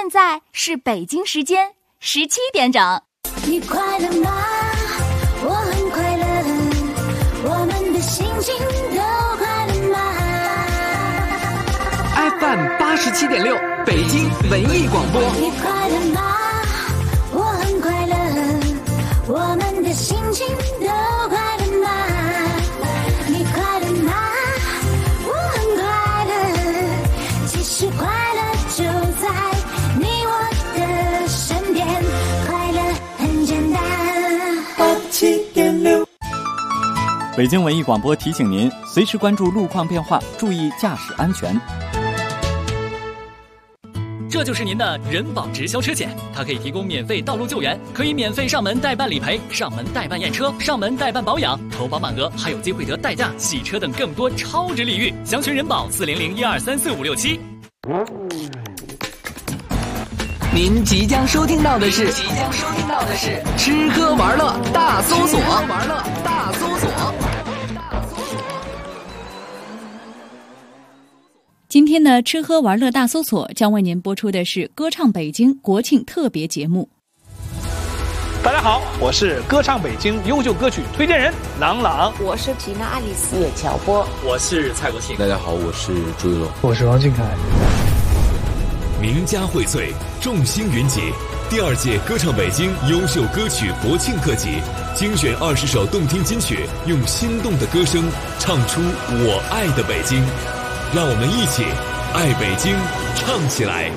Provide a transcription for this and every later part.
现在是北京时间17点整。 你快乐吗？我很快乐，我们的心情都快乐吗？ FM 87.6北京文艺广播。 你快乐吗？我很快乐，我们的心情都快乐吗？你快乐吗？我很快乐，其实快乐就在你我的身边，快乐很简单。87.6 北京文艺广播提醒您，随时关注路况变化，注意驾驶安全。 这就是您的人保直销车险，它可以提供免费道路救援，可以免费上门代办理赔、上门代办验车、上门代办保养，投保满额还有机会得代驾、洗车等更多超值礼遇。详询人保40012345567。 您即将收听到的是吃喝玩乐大搜索。 今天的吃喝玩乐大搜索将为您播出的是歌唱北京国庆特别节目。 大家好，我是歌唱北京优秀歌曲推荐人郎朗， 我是吉娜爱丽丝叶乔波， 我是蔡国庆。 大家好，我是朱一龙， 我是王俊凯。 名家荟萃，众星云集，第2届歌唱北京优秀歌曲国庆特辑，精选20首动听金曲，用心动的歌声唱出我爱的北京。让我们一起爱北京，唱起来！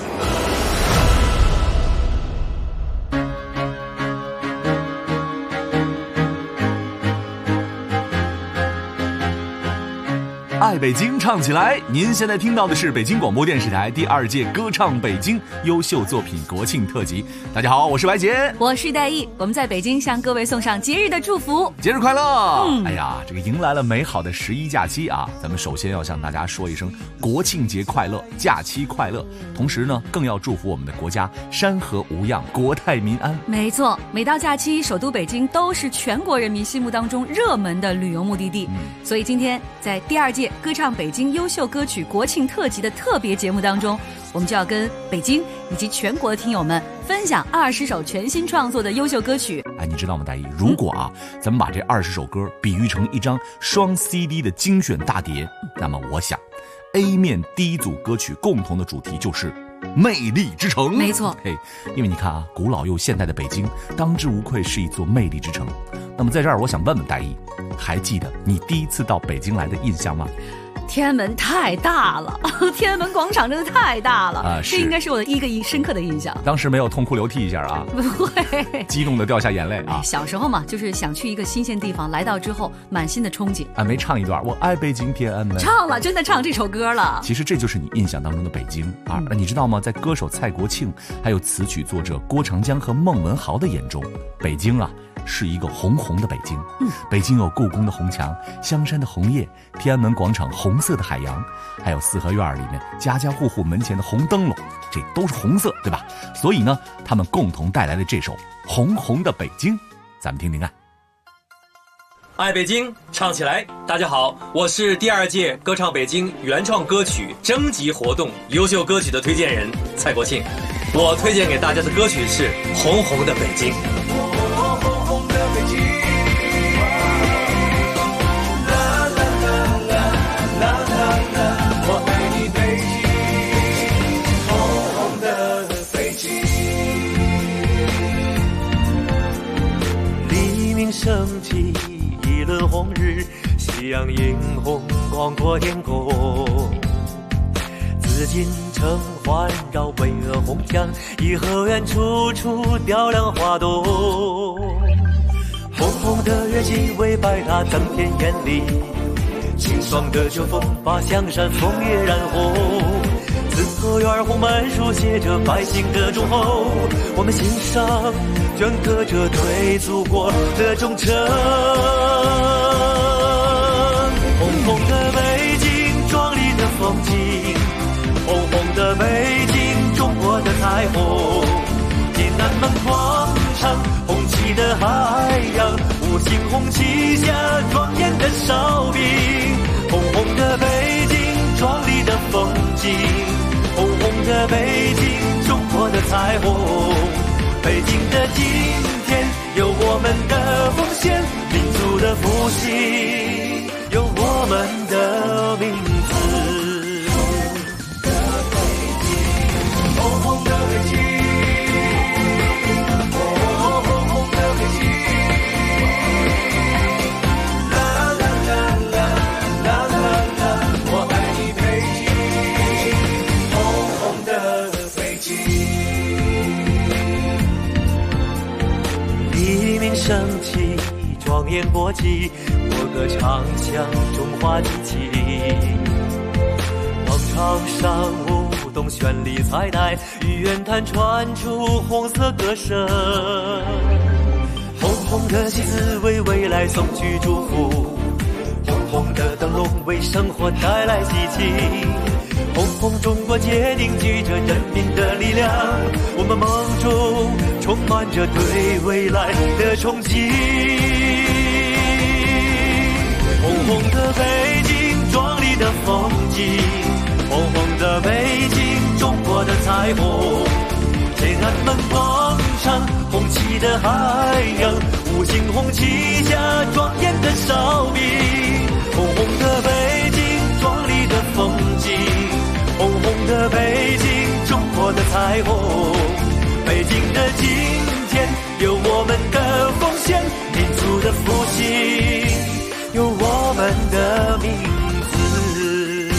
爱北京，唱起来！您现在听到的是北京广播电视台第2届歌唱北京优秀作品国庆特辑。大家好，我是白洁， 我是戴毅，我们在北京向各位送上节日的祝福， 节日快乐！哎呀，这个迎来了美好的11假期啊，咱们首先要向大家说一声国庆节快乐，假期快乐。同时呢，更要祝福我们的国家山河无恙，国泰民安。 没错，每到假期，首都北京都是全国人民心目当中热门的旅游目的地。所以今天在第2届歌唱北京优秀歌曲国庆特辑的特别节目当中，我们就要跟北京以及全国的听友们分享20首全新创作的优秀歌曲。 哎，你知道吗，大一？如果咱们把这20首歌比喻成一张双 CD 的精选大碟，那么我想 A 面第一组歌曲共同的主题就是魅力之城。 没错， 因为你看古老又现代的北京当之无愧是一座魅力之城。那么在这儿我想问问大一，还记得你第一次到北京来的印象吗？ 天安门太大了，天安门广场真的太大了这应该是我的一个深刻的印象。 当时没有痛哭流涕一下啊？ 不会， 激动的掉下眼泪啊！ 小时候嘛，就是想去一个新鲜地方，来到之后满心的憧憬没唱一段我爱北京天安门， 唱了，真的唱这首歌了。 其实这就是你印象当中的北京你知道吗？在歌手蔡国庆还有词曲作者郭长江和孟文豪的眼中，北京是一个红红的北京。北京有故宫的红墙，香山的红叶，天安门广场红色的海洋，还有四合院里面家家户户门前的红灯笼，这都是红色，对吧？所以呢，他们共同带来了这首红红的北京，咱们听听看。 爱北京，唱起来！大家好，我是第2届歌唱北京原创歌曲征集活动优秀歌曲的推荐人蔡国庆。我推荐给大家的歌曲是《红红的北京》。 升起一轮红日，夕阳映红广阔天空。紫禁城环绕巍峨红墙，颐和园处处雕梁画栋。红红的月季为白塔增添艳丽，清爽的秋风把香山枫叶染红。四合院红门书写着百姓的忠厚，我们心上镌刻着对祖国的忠诚。红红的北京，壮丽的风景，红红的北京，中国的彩虹。天安门广场，红旗的海洋，五星红旗下庄严的哨兵。红红的北京，壮丽的风景，红红的北京，中国的彩虹。北京的今天有我们的奉献，民族的复兴有我们的名字。红红的北京，红红的北京，啦啦啦啦啦啦啦，我爱你北京，红红的北京。黎明升起，庄严国旗，我歌唱响中华激情。广场上舞动绚丽彩带，玉渊潭传出红色歌声。红红的旗子为未来送去祝福，红红的灯笼为生活带来激情。红红中国结凝聚着人民的力量，我们梦中充满着对未来的憧憬。红红的北京，壮丽的风景，红红的北京，中国的彩虹。天安门广场，红旗的海洋，五星红旗下庄严的哨鸣。红红的北京，壮丽的风景，红红的北京，中国的彩虹。北京的今天有我们的奉献，民族的复兴有我们的名字。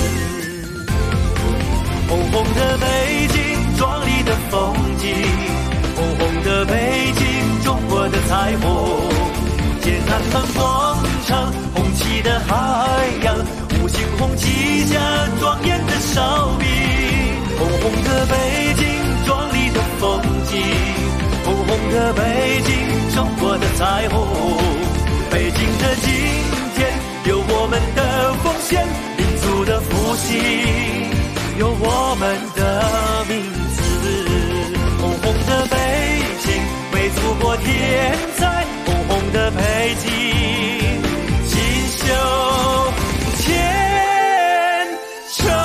红红的北京，壮丽的风景，红红的北京，中国的彩虹。天安门广场，红旗的海洋，五星红旗下庄严的哨鸣。红红的北京，壮丽的风景，红红的北京，中国的彩虹。北京的今天有我们的奉献，民族的复兴有我们的名字。红红的北京为祖国添彩，红红的北京锦绣前程。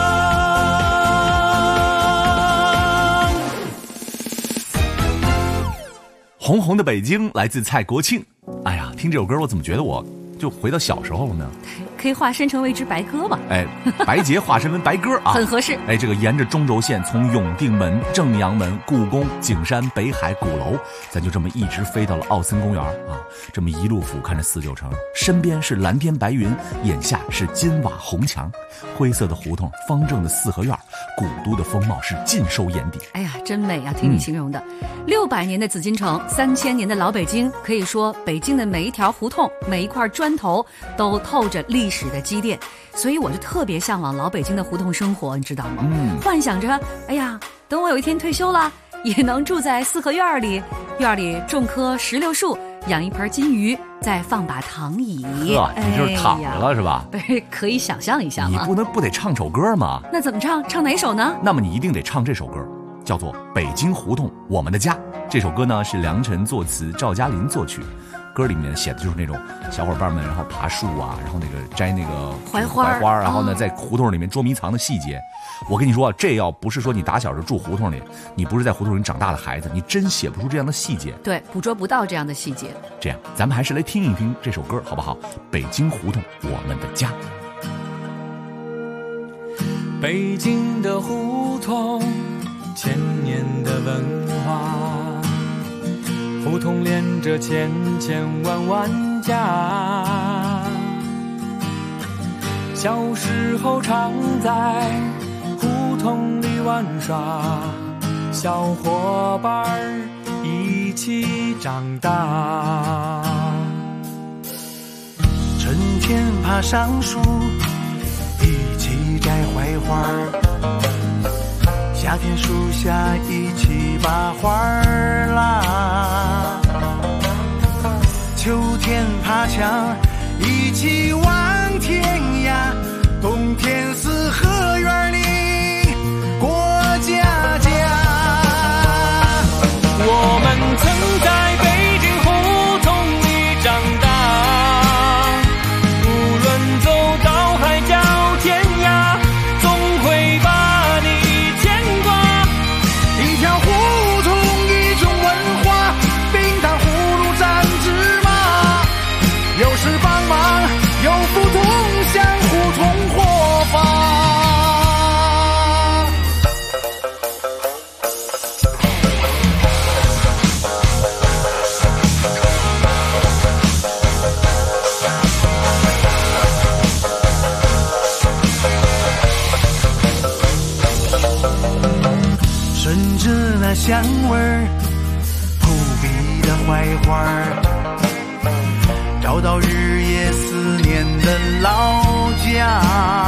红红的北京来自蔡国庆。哎呀，听这首歌我怎么觉得我就回到小时候了呢？ 可以化身成为一只白鸽吧？ 哎，白洁化身为白鸽啊， 很合适。 哎，这个沿着中轴线从永定门、正阳门、故宫、景山、北海、鼓楼，咱就这么一直飞到了奥森公园啊。这么一路俯瞰着四九城，身边是蓝天白云，眼下是金瓦红墙，灰色的胡同，方正的四合院，古都的风貌是尽收眼底。 哎呀，真美啊！听你形容的，600年的紫禁城，3000年的老北京，可以说北京的每一条胡同、每一块砖头都透着历史的积淀，所以我就特别向往老北京的胡同生活，你知道吗？幻想着，哎呀，等我有一天退休了，也能住在四合院里，院里种棵石榴树，养一盆金鱼，再放把躺椅。 你就是躺着了是吧？ 不是，可以想象一下吗？ 你不得唱首歌吗？ 那怎么唱？唱哪首呢？ 那么你一定得唱这首歌，叫做《北京胡同我们的家》。这首歌呢是梁晨作词，赵嘉林作曲。歌里面写的就是那种小伙伴们然后爬树啊，然后那个摘那个槐花，然后呢在胡同里面捉迷藏的细节。我跟你说，这要不是说你打小就住胡同里，你不是在胡同里长大的孩子，你真写不出这样的细节。 对，捕捉不到这样的细节。 这样，咱们还是来听一听这首歌好不好？北京胡同我们的家。 北京的胡同，千年的文化，胡同连着千千万万家。小时候常在胡同里玩耍，小伙伴一起长大。 春天爬上树，一起摘槐花，夏天树下一起把花拉，秋天爬墙一起望天涯，冬天四合院里过家家。 我们曾在北京胡同里长大，无论走到海角天涯，总会把你牵挂。 一条胡顺着那香味儿，扑鼻的槐花儿，找到日夜思念的老家。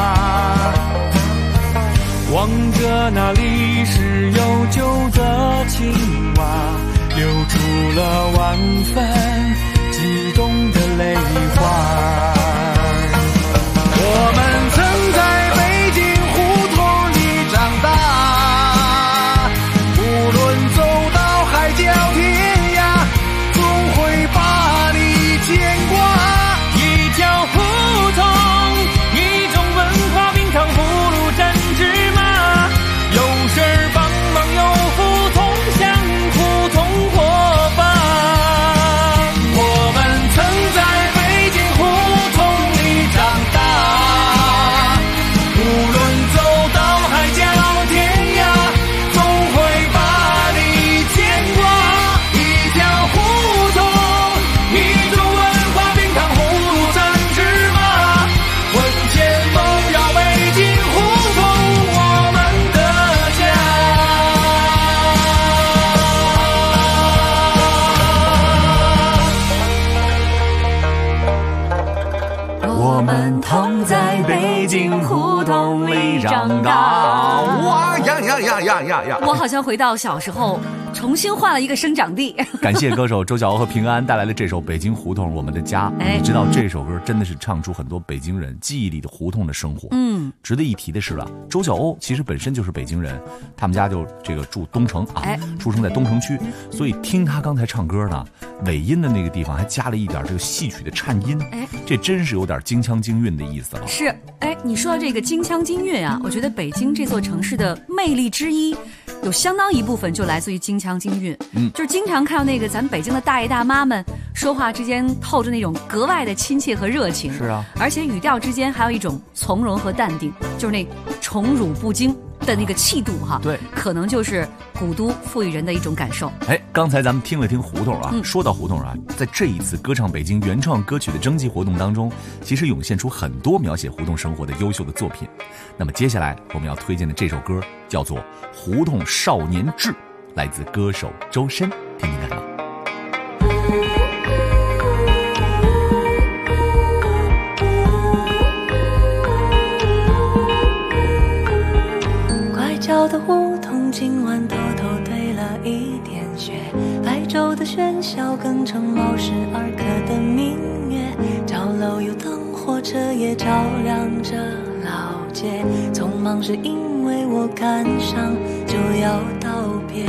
望着那历史悠久的青蛙，流出了万分激动的泪花。 我们曾在北京胡同里长大，无论走到海角天涯，总会把你牵挂。 一条胡同，一种文化，冰糖葫芦蘸芝麻，有事儿帮忙，有胡同相互同伙伴。 我们曾在北京胡同里长大，无论走到海角天涯，总会把你牵挂。一条胡同，一种文化，冰糖葫芦蘸芝麻，魂牵梦绕北京胡同，我们的家。 我们同在北京胡同里长大。哇呀呀呀呀呀呀！ 我好像回到小时候，重新换了一个生长地。 感谢歌手周晓鸥和平安带来的这首《北京胡同我们的家》。你知道这首歌真的是唱出很多北京人记忆里的胡同的生活。值得一提的是吧，周晓鸥其实本身就是北京人，他们家就这个住东城啊，出生在东城区，所以听他刚才唱歌呢，尾音的那个地方还加了一点这个戏曲的颤音，这真是有点京腔京韵的意思了。 是，你说到这个京腔京韵啊，我觉得北京这座城市的魅力之一，有相当一部分就来自于京腔京韵。就是经常看到那个咱们北京的大爷大妈们说话之间透着那种格外的亲切和热情。 是啊， 而且语调之间还有一种从容和淡定，就是那宠辱不惊的那个气度哈。 对， 可能就是古都赋予人的一种感受。 刚才咱们听了听胡同啊，说到胡同啊，在这一次歌唱北京原创歌曲的征集活动当中，其实涌现出很多描写胡同生活的优秀的作品。那么接下来我们要推荐的这首歌叫做《胡同少年志》，来自歌手周深，听听看吧。 拐角的胡同今晚偷偷堆了一点雪，白昼的喧嚣更成冒失而刻的明月，角楼有灯火，车也照亮着老街，匆忙是因为我赶上就要道别。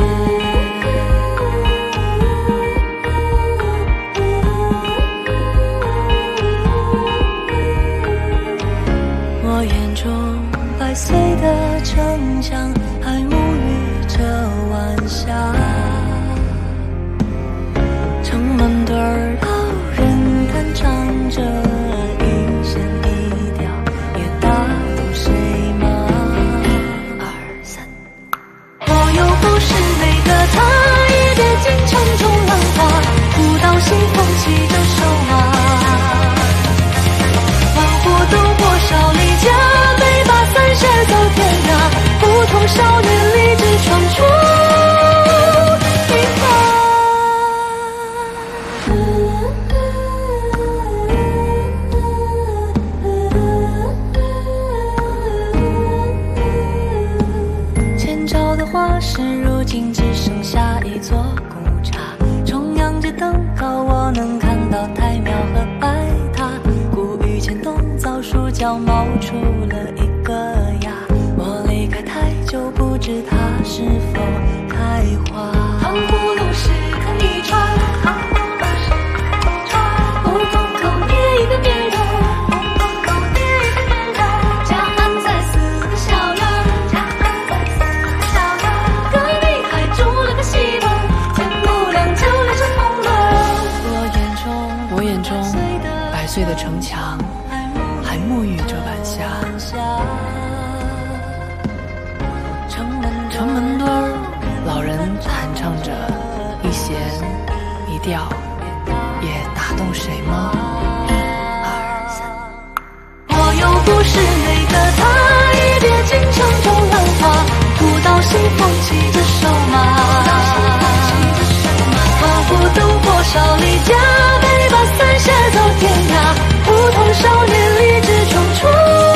我眼中白碎的城墙还沐浴着晚霞，城门对儿老人弹唱着一线一调，也打动谁吗？2、3，我又不是那个他，一别进城中浪花，古道西风骑着瘦马，往复渡过少离家，背把伞射走天涯，胡同少年立志闯出一方。前朝的花市如今只剩下一座古刹，重阳节登高我能看到太庙和白塔，古雨前冬枣树角冒出了一个芽，我离开太久不知它是否开花。糖葫芦是看一串，糖葫芦是看一串，胡同口叠一个面人，胡同口叠一个面人，家安在4个小院，家安在4个小院，隔壁还住了个戏棚，天不亮就连着红轮。我眼中白碎的城墙还沐浴着晚霞，城门墩儿老人弹唱着一弦一调，也打动谁吗？1、2、3，我又不是那个他，一别进城中浪花，古道西幸福骑着手马，仿佛灯火少离家，背把伞下走天涯，胡同少年立志闯出。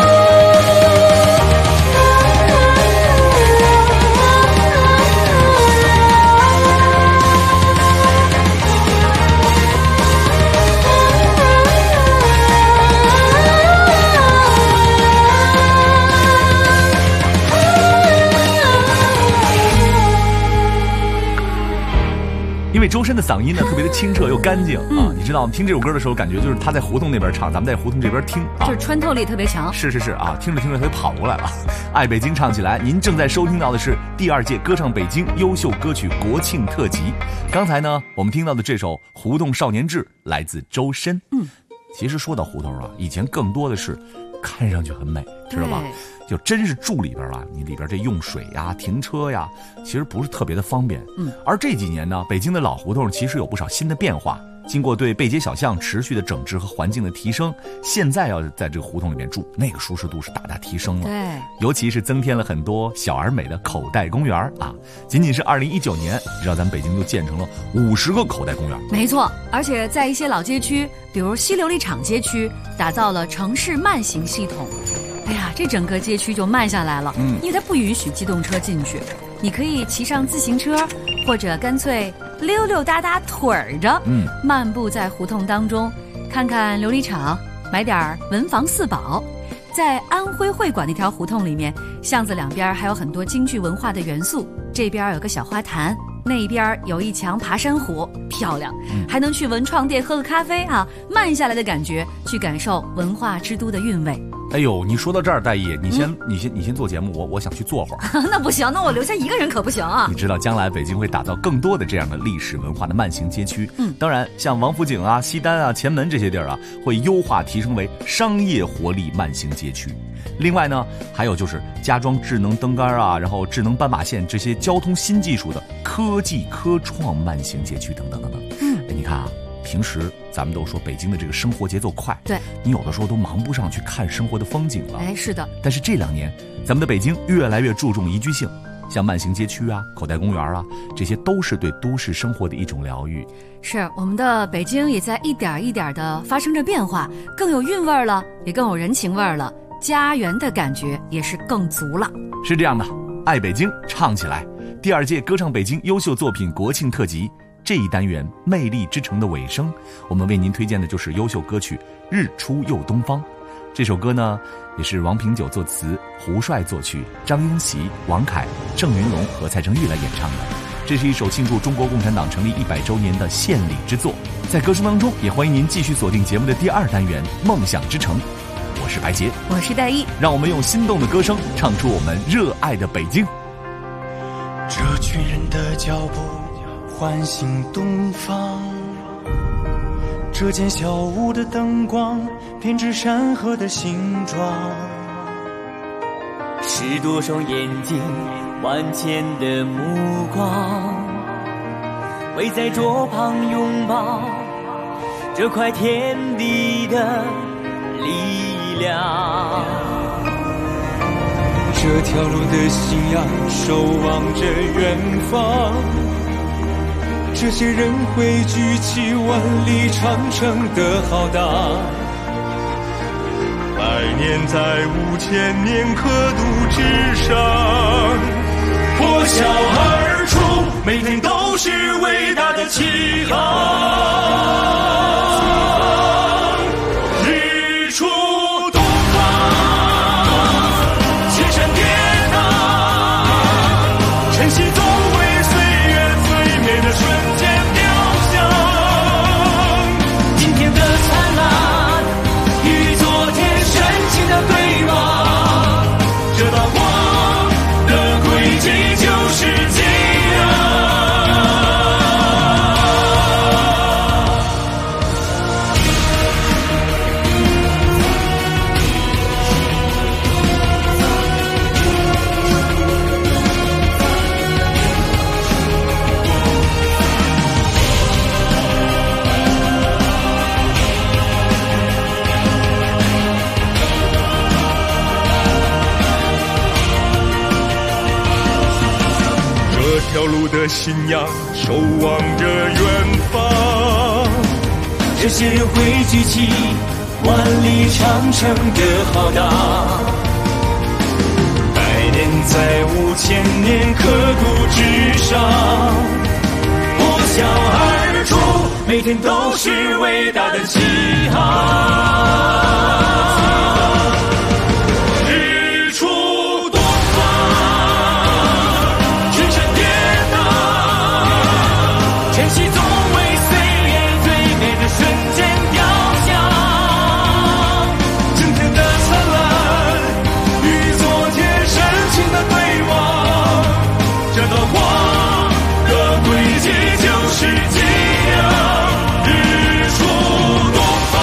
因为周深的嗓音呢特别的清澈又干净啊，你知道吗？听这首歌的时候，感觉就是他在胡同那边唱，咱们在胡同这边听啊， 就是穿透力特别强。 是啊，听着听着他就跑过来了。爱北京唱起来，您正在收听到的是第2届歌唱北京优秀歌曲国庆特辑。刚才呢，我们听到的这首《胡同少年志》来自周深。其实说到胡同啊，以前更多的是看上去很美，知道吧？就真是住里边啊，你里边这用水呀、停车呀，其实不是特别的方便。而这几年呢，北京的老胡同其实有不少新的变化。经过对背街小巷持续的整治和环境的提升，现在要在这个胡同里面住，那个舒适度是大大提升了。 对， 尤其是增添了很多小而美的口袋公园啊！仅仅是2019年，你知道咱们北京就建成了50个口袋公园。 没错，而且在一些老街区，比如西琉璃厂街区，打造了城市慢行系统。哎呀，这整个街区就慢下来了，因为它不允许机动车进去，你可以骑上自行车，或者干脆溜溜达达腿儿着，漫步在胡同当中，看看琉璃厂，买点文房四宝。在安徽会馆那条胡同里面，巷子两边还有很多京剧文化的元素，这边有个小花坛，那边有一墙爬山虎，漂亮，还能去文创店喝个咖啡啊，慢下来的感觉，去感受文化之都的韵味。 哎呦，你说到这儿，戴毅，你先做节目，我想去坐会儿。 那不行，那我留下一个人可不行啊！ 你知道，将来北京会打造更多的这样的历史文化的慢行街区。当然，像王府井啊、西单啊、前门这些地儿啊，会优化提升为商业活力慢行街区。另外呢，还有就是加装智能灯杆啊，然后智能斑马线这些交通新技术的科技科创慢行街区等等等等。你看啊。平时咱们都说北京的这个生活节奏快， 对， 你有的时候都忙不上去看生活的风景了。 哎，是的。 但是这2年，咱们的北京越来越注重宜居性，像慢行街区啊、口袋公园啊，这些都是对都市生活的一种疗愈。 是，我们的北京也在一点一点的发生着变化，更有韵味了，也更有人情味了，家园的感觉也是更足了。 是这样的，爱北京唱起来，第2届歌唱北京优秀作品国庆特辑。这一单元魅力之城的尾声，我们为您推荐的就是优秀歌曲《日出又东方》。这首歌呢，也是王平久作词，胡帅作曲，张英熙、王凯、郑云龙和蔡成玉来演唱的。这是一首庆祝中国共产党成立100周年的献礼之作。在歌声当中，也欢迎您继续锁定节目的第2单元《梦想之城》。我是白洁， 我是戴毅， 让我们用心动的歌声唱出我们热爱的北京。 这群人的脚步唤醒东方，这间小屋的灯光编织山河的形状， 是多双眼睛万千的目光，围在桌旁拥抱这块天地的力量。 这条路的信仰守望着远方，这些人汇聚起万里长城的浩大，100年在5000年刻度之上，破晓而出，每天都是伟大的起航。日出东方，千山跌宕，晨曦总为岁月最美的瞬间雕像。今天的灿烂与昨天深情的对望，这道光的轨迹就是激。 条路的信仰，守望着远方。 这些人会举起万里长城的浩大，百年在5000年刻骨之上，破晓而出，每天都是伟大的起航。日出东方，群山跌宕，晨曦总为岁月最美的瞬间雕像。今天的灿烂与昨天深情的对望，这道光的轨迹就是激亮。日出东方，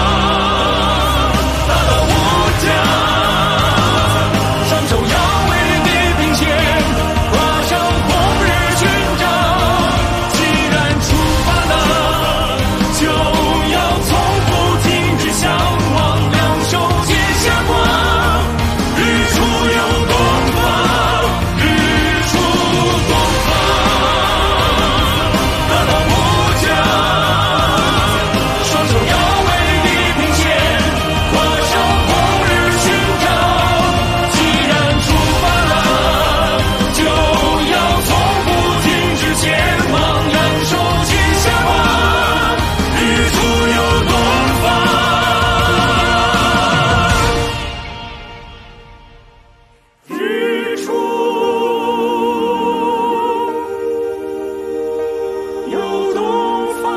大道无疆，双手要为地平线挂上红日勋章。既然出发了，就要从不停止向往，两手接霞光。日出又东方，日出东方，大道无疆，双手要为地平线挂上红日勋章。既然出发了，就要从不停止前往，两手接霞光。日出又东方。日出又东方。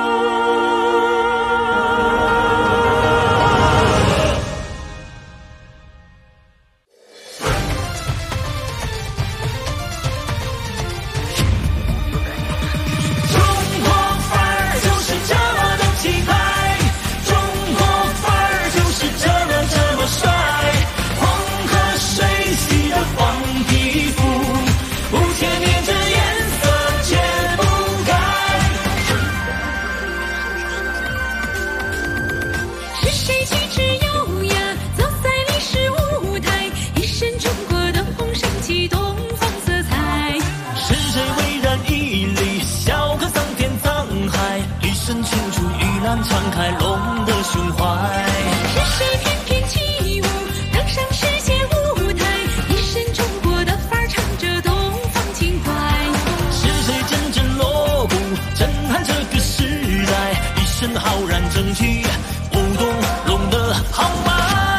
中国范儿就是这么的气派，中国范儿就是这么帅，黄河水洗的黄皮肤，5000年这颜色揭不开。 是谁举止优雅，走在历史舞台，一身中国的红升起东方色彩。 是谁巍然屹立，笑看桑田沧海，一身青出于蓝敞开龙的胸怀。 是谁翩翩起舞，登上世界舞台，一身中国的范儿，唱着东方情怀。 是谁阵阵锣鼓，震撼这个时代，一身浩然正气，舞动龙的豪迈。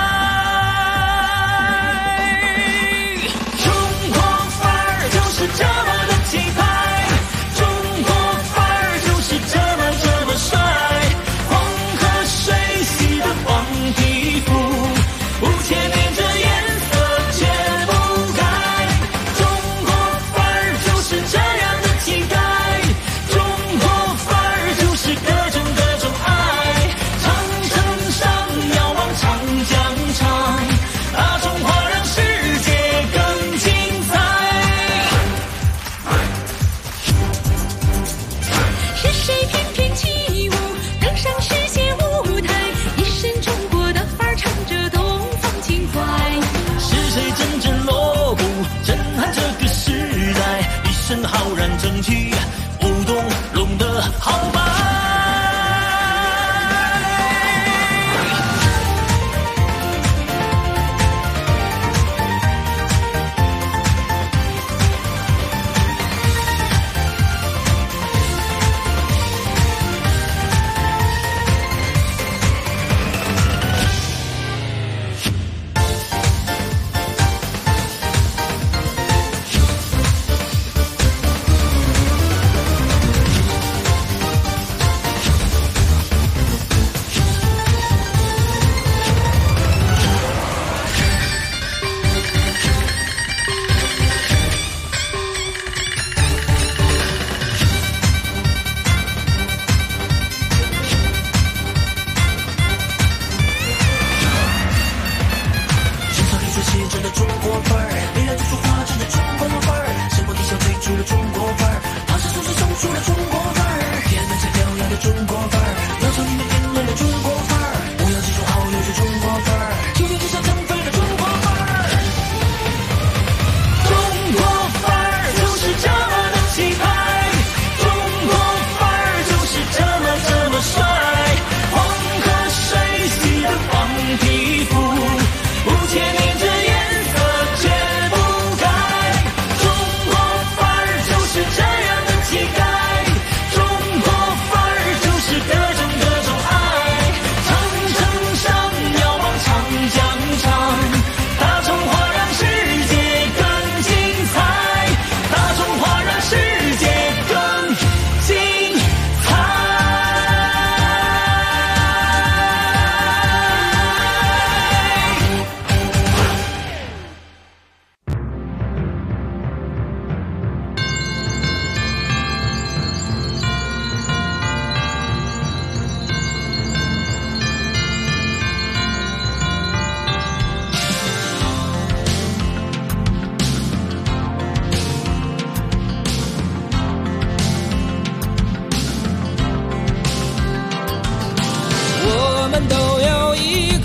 中国范儿就是这么的气派，中国范儿就是这么帅，黄河水洗的黄皮肤，5000年这颜色揭不开。中国范儿就是这样的气概，中国范儿就是各种爱。长城上遥望长江长，大中华让世界更精彩。 是谁翩翩起舞，登上世界舞台，一身中国的范儿，唱着东方情怀。 是谁阵阵锣鼓，震撼这个时代，一身浩然正气，舞动龙的豪迈。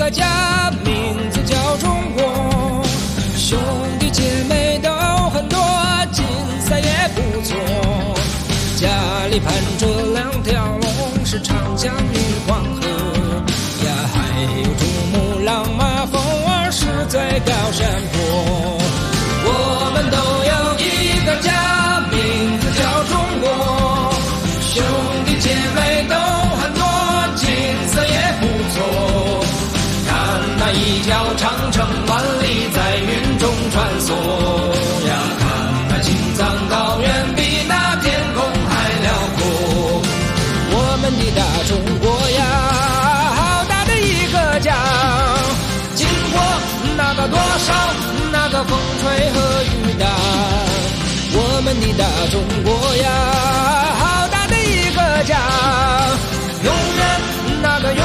个家，名字叫中国，兄弟姐妹都很多，竞赛也不错。家里盘着2条龙，是长江与黄河呀，还有珠穆朗玛峰儿是最高山坡。我们都有一个家，名字叫中国，兄弟姐妹都很多，景色也不错。看那一条长城万里在云中穿梭呀，看那青藏高原比那天空还辽阔。我们的大中国呀，好大的一个家，经过那个多少那个风吹和雨打，我们的大中国呀，好大的一个家，永远那个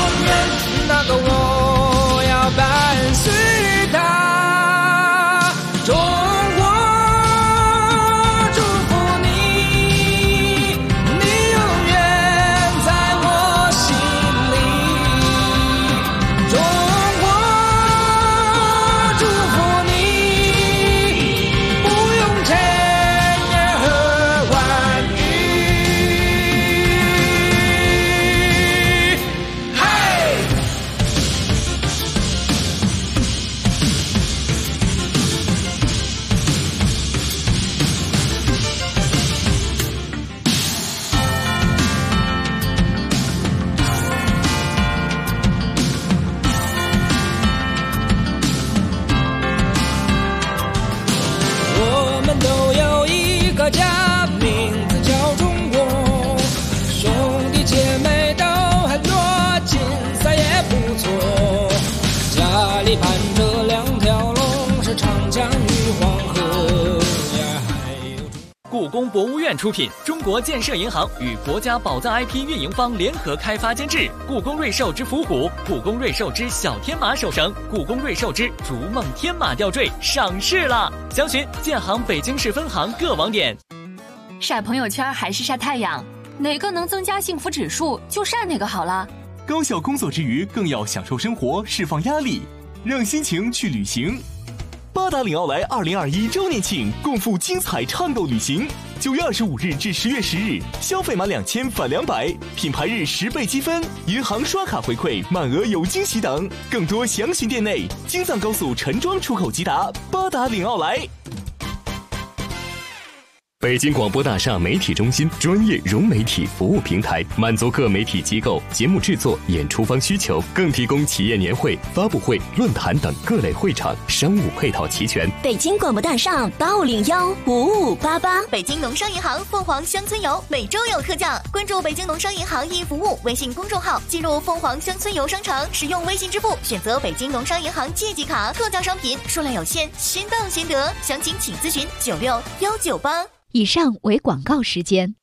我要伴随它。中国祝福你，你永远在我心里。中国祝福你，不用千言和万语。嘿！我们都有一个家，名字叫中国，兄弟姐妹都很多，竞赛也不错。家里盘着2条龙，是长江与黄河呀，还有故宫博物院出品，中国建设银行与国家宝藏 IP 运营方联合开发监制。故宫瑞兽之伏虎、故宫瑞兽之小天马手绳、故宫瑞兽之逐梦天马吊坠上市了，详询建行北京市分行各网点。 晒朋友圈还是晒太阳，哪个能增加幸福指数就晒哪个好了。 高效工作之余，更要享受生活，释放压力，让心情去旅行。八达岭奥莱2021周年庆，共赴精彩畅购旅行。9月25日至10月10日，消费满2000返200，品牌日10倍积分，银行刷卡回馈，满额有惊喜等。更多详询店内。京藏高速陈庄出口吉达，八达岭奥莱。 北京广播大厦媒体中心专业融媒体服务平台，满足各媒体机构节目制作、演出方需求，更提供企业年会、发布会、论坛等各类会场，商务配套齐全。 北京广播大厦85015588， 北京农商银行凤凰乡村游每周有特价，关注北京农商银行易服务微信公众号，进入凤凰乡村游商城，使用微信支付，选择北京农商银行借记卡，特价商品数量有限，先到先得，详情请咨询96198。 以上为广告时间。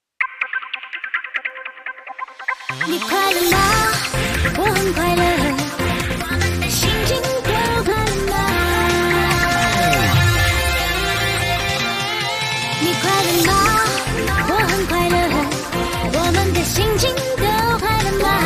你快乐吗？我很快乐，心情都快乐吗？你快乐吗？我很快乐，我们的心情都快乐吗？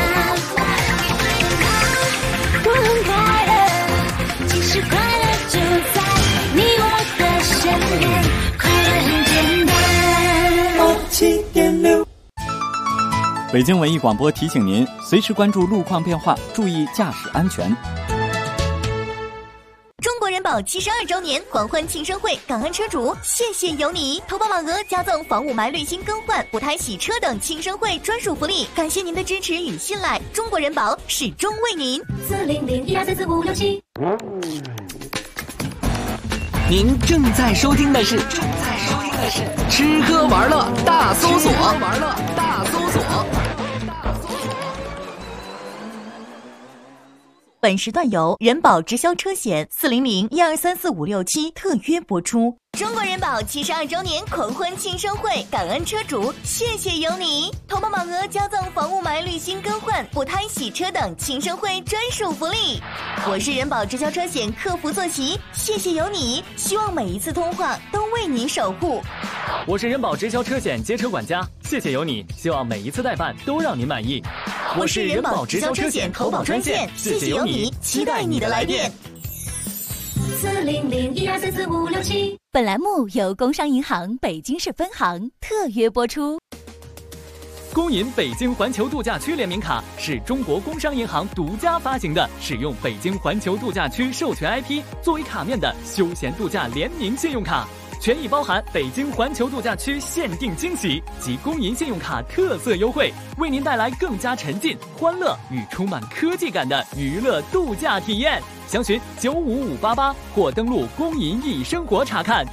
我很快乐，其实快乐就在你我的身边，快乐很简单。7.6 北京文艺广播提醒您，随时关注路况变化，注意驾驶安全。 中国人保72周年狂欢庆生会，感恩车主，谢谢有你！投保满额加赠房屋霾滤芯更换、补胎洗车等庆生会专属福利，感谢您的支持与信赖，中国人保始终为您。 40012344567。 您正在收听的是吃喝玩乐大搜索。 本时段由人保直销车险40012344567特约播出。中国人保72周年狂欢庆生会，感恩车主，谢谢有你！投保满额加赠房屋霾滤芯更换、补胎洗车等庆生会专属福利。我是人保直销车险客服坐席，谢谢有你！希望每一次通话都为为您守护。 我是人保直销车险街车管家，谢谢有你，希望每一次代办都让您满意。 我是人保直销车险投保专线，谢谢有你，期待你的来电。 400-1234567。 本栏目由工商银行北京市分行特约播出。 工银北京环球度假区联名卡是中国工商银行独家发行的，使用北京环球度假区授权 IP 作为卡面的休闲度假联名信用卡，权益包含北京环球度假区限定惊喜及工银信用卡特色优惠，为您带来更加沉浸、欢乐与充满科技感的娱乐度假体验。详询95588或登录工银易生活查看。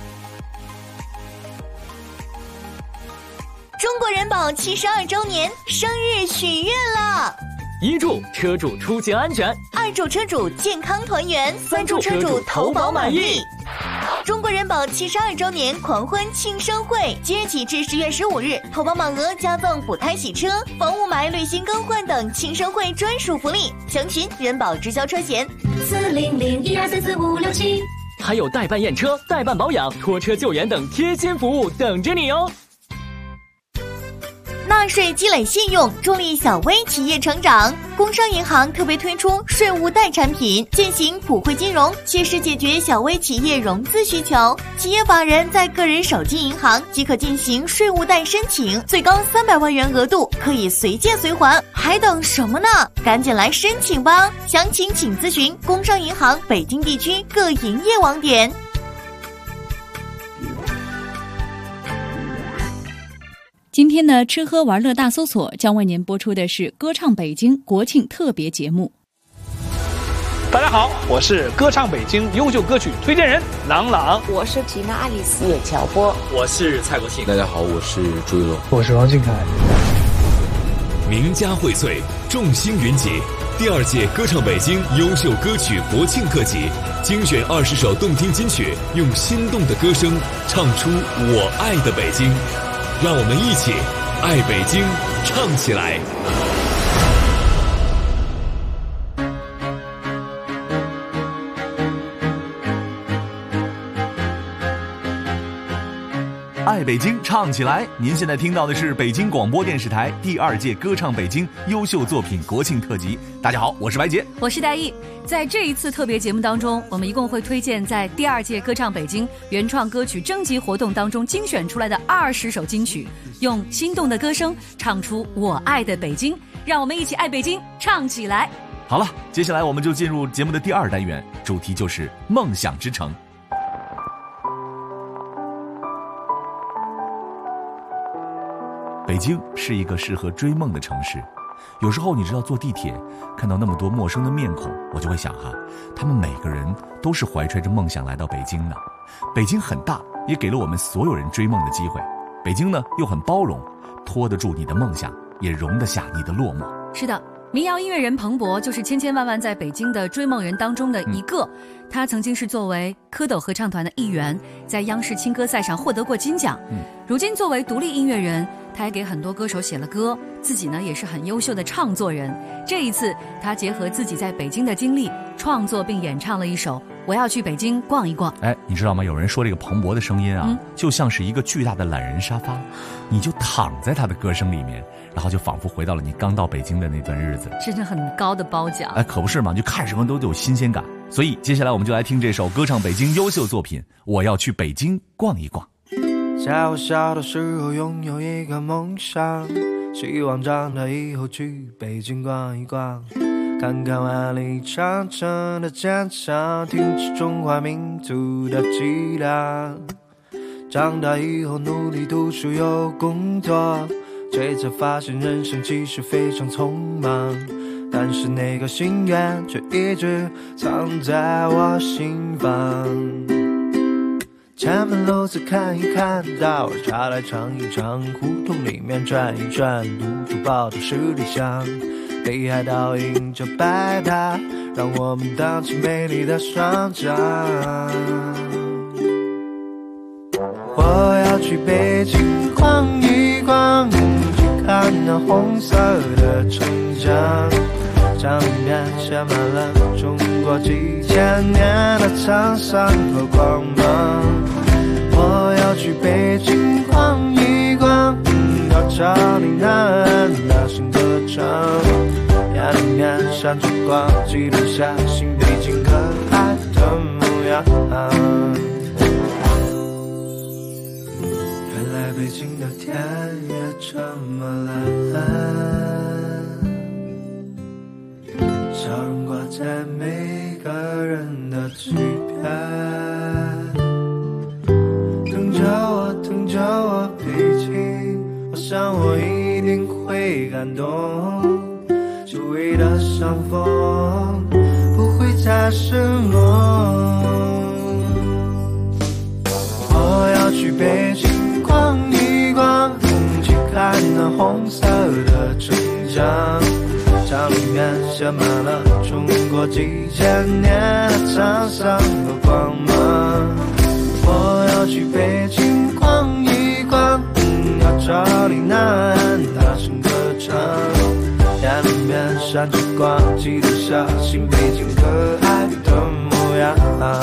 中国人保72周年生日许愿了 ！1祝车主出行安全 ，2祝车主健康团圆，3祝车主投保满意。中国人保72周年狂欢庆生会，即日起至10月15日，投保满额加赠补胎洗车、房雾霾、旅行更换等庆生会专属福利。详询人保直销车险 400-1234567。 还有代办验车、代办保养、拖车救援等贴心服务等着你哦！ 纳税积累信用，助力小微企业成长。工商银行特别推出税务贷产品，践行普惠金融，切实解决小微企业融资需求。企业法人在个人手机银行即可进行税务贷申请，最高300万元额度，可以随借随还，还等什么呢？赶紧来申请吧！详情请咨询工商银行北京地区各营业网点。 今天呢，吃喝玩乐大搜索将为您播出的是歌唱北京国庆特别节目。 大家好，我是歌唱北京优秀歌曲推荐人郎朗， 我是吉娜爱丽丝叶乔波， 我是蔡国庆。 大家好，我是朱一龙， 我是王俊凯。 名家荟萃，众星云集。第2届歌唱北京优秀歌曲国庆特辑，精选20首动听金曲，用心动的歌声唱出我爱的北京。让我们一起爱北京，唱起来！ 爱北京，唱起来！您现在听到的是北京广播电视台第2届歌唱北京优秀作品国庆特辑。大家好，我是白洁， 我是戴毅。在这一次特别节目当中，我们一共会推荐在第2届歌唱北京原创歌曲征集活动当中精选出来的20首金曲，用心动的歌声唱出我爱的北京，让我们一起爱北京，唱起来！ 好了，接下来我们就进入节目的第2单元，主题就是梦想之城。北京是一个适合追梦的城市，有时候你知道坐地铁看到那么多陌生的面孔，我就会想他们每个人都是怀揣着梦想来到北京的。北京很大，也给了我们所有人追梦的机会。北京呢又很包容，拖得住你的梦想，也容得下你的落寞。 是的，民谣音乐人彭博就是千千万万在北京的追梦人当中的一个。他曾经是作为蝌蚪合唱团的一员，在央视青歌赛上获得过金奖。如今作为独立音乐人，他也给很多歌手写了歌，自己呢也是很优秀的唱作人。这一次他结合自己在北京的经历，创作并演唱了一首《我要去北京逛一逛》。 你知道吗？有人说这个彭博的声音就像是一个巨大的懒人沙发，你就躺在他的歌声里面，然后就仿佛回到了你刚到北京的那段日子。 真的很高的褒奖。 可不是嘛，就看什么都有新鲜感。所以接下来我们就来听这首歌唱北京优秀作品《我要去北京逛一逛》。 在我小的时候拥有一个梦想，希望长大以后去北京逛一逛，看看万里长城的坚强，听着中华民族的脊梁。长大以后努力读书有工作，这才发现人生其实非常匆忙，但是那个心愿却一直藏在我心房。前门楼子看一看，大碗茶来尝一尝，胡同里面转一转，卤煮包子十里香，北海倒映着白塔，让我们荡起美丽的双桨。我要去北京逛一逛，去看那红色的城墙，上面写满了中国几千年的沧桑和光芒。我要要去北京逛一逛，要找你那新歌唱。呀里面闪着光，记录下新北京可爱的模样。原来北京的天也这么蓝，笑容挂在每个人的嘴边。等着我北京，我想我一定会感动。久违的相逢不会再是梦。我要去北京逛一逛，去看那红色的城墙，墙里面写满了中国几千年的沧桑和光芒。我要去北京逛一逛，要找你那大声歌唱。眼里面闪着光，记录下新北京可爱的模样。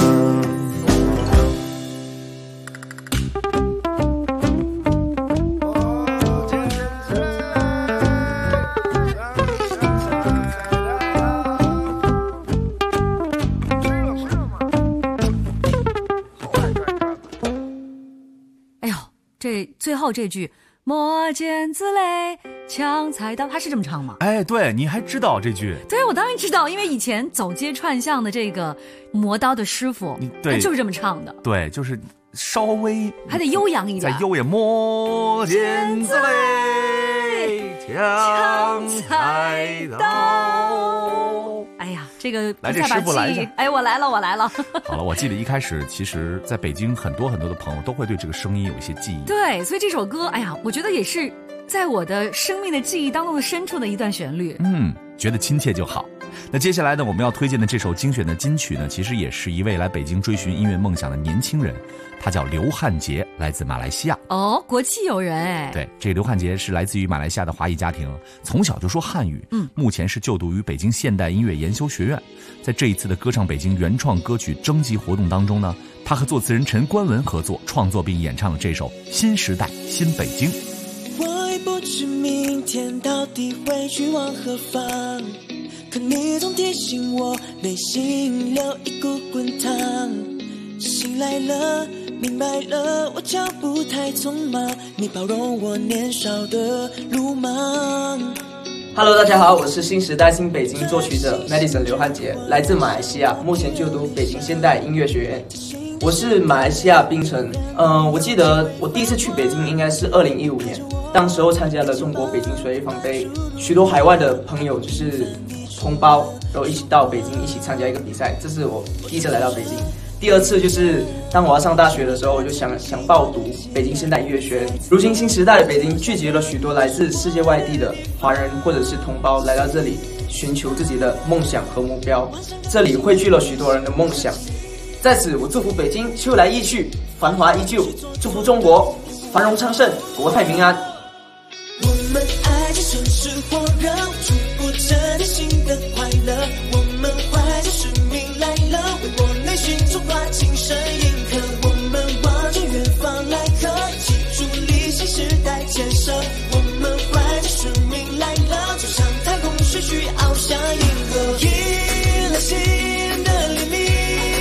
哎呦，这最后这句磨剑自擂抢菜刀，他是这么唱吗？ 哎，对，你还知道这句？ 对，我当然知道，因为以前走街串巷的这个磨刀的师傅，他就是这么唱的。 对，就是稍微还得悠扬一点， 再悠扬。磨剑自擂抢菜刀。 哎呀，这个来，这师傅来一下。 哎，我来了。 好了，我记得一开始，其实在北京很多的朋友都会对这个声音有一些记忆。 对，所以这首歌，哎呀，我觉得也是在我的生命的记忆当中的深处的一段旋律。 觉得亲切就好。那接下来呢，我们要推荐的这首精选的金曲呢，其实也是一位来北京追寻音乐梦想的年轻人，他叫刘汉杰，来自马来西亚。 哦，国际友人哎。 对，这刘汉杰是来自于马来西亚的华裔家庭，从小就说汉语。目前是就读于北京现代音乐研修学院。在这一次的歌唱北京原创歌曲征集活动当中呢，他和作词人陈冠文合作创作并演唱了这首《新时代新北京》。 我也不知明天到底会去往何方，可你总提醒我内心有一股滚烫。醒来了，明白了，我脚步太匆忙，你包容我年少的鲁莽。 Hello， 大家好，我是新时代新北京作曲者 Madison 刘汉杰，来自马来西亚，目前就读北京现代音乐学院。我是马来西亚槟城，我记得我第一次去北京应该是2015年，当时候参加了中国北京水方杯，许多海外的朋友就是同胞都一起到北京一起参加一个比赛，这是我第一次来到北京。第二次就是当我要上大学的时候，我就想报读北京现代音乐学院。如今新时代的北京聚集了许多来自世界外地的华人或者是同胞来到这里，寻求自己的梦想和目标。这里汇聚了许多人的梦想。在此，我祝福北京秋来意去，繁华依旧；祝福中国繁荣昌盛，国泰民安。 我们爱着城市火热，祝福着内心的快乐。我们怀着使命来了，为我内心中划进声音刻。我们望着远方来客，记住理想时代建设。我们怀着使命来了，就像太空徐徐翱翔银河，迎来新的黎明。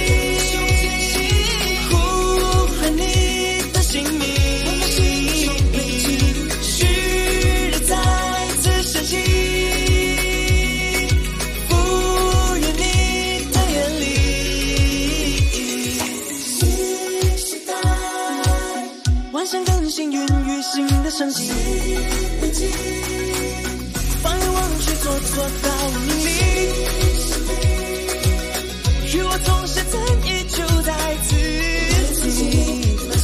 幸运与新的升级，放眼望去，做到努力，与我同时曾依旧在自己。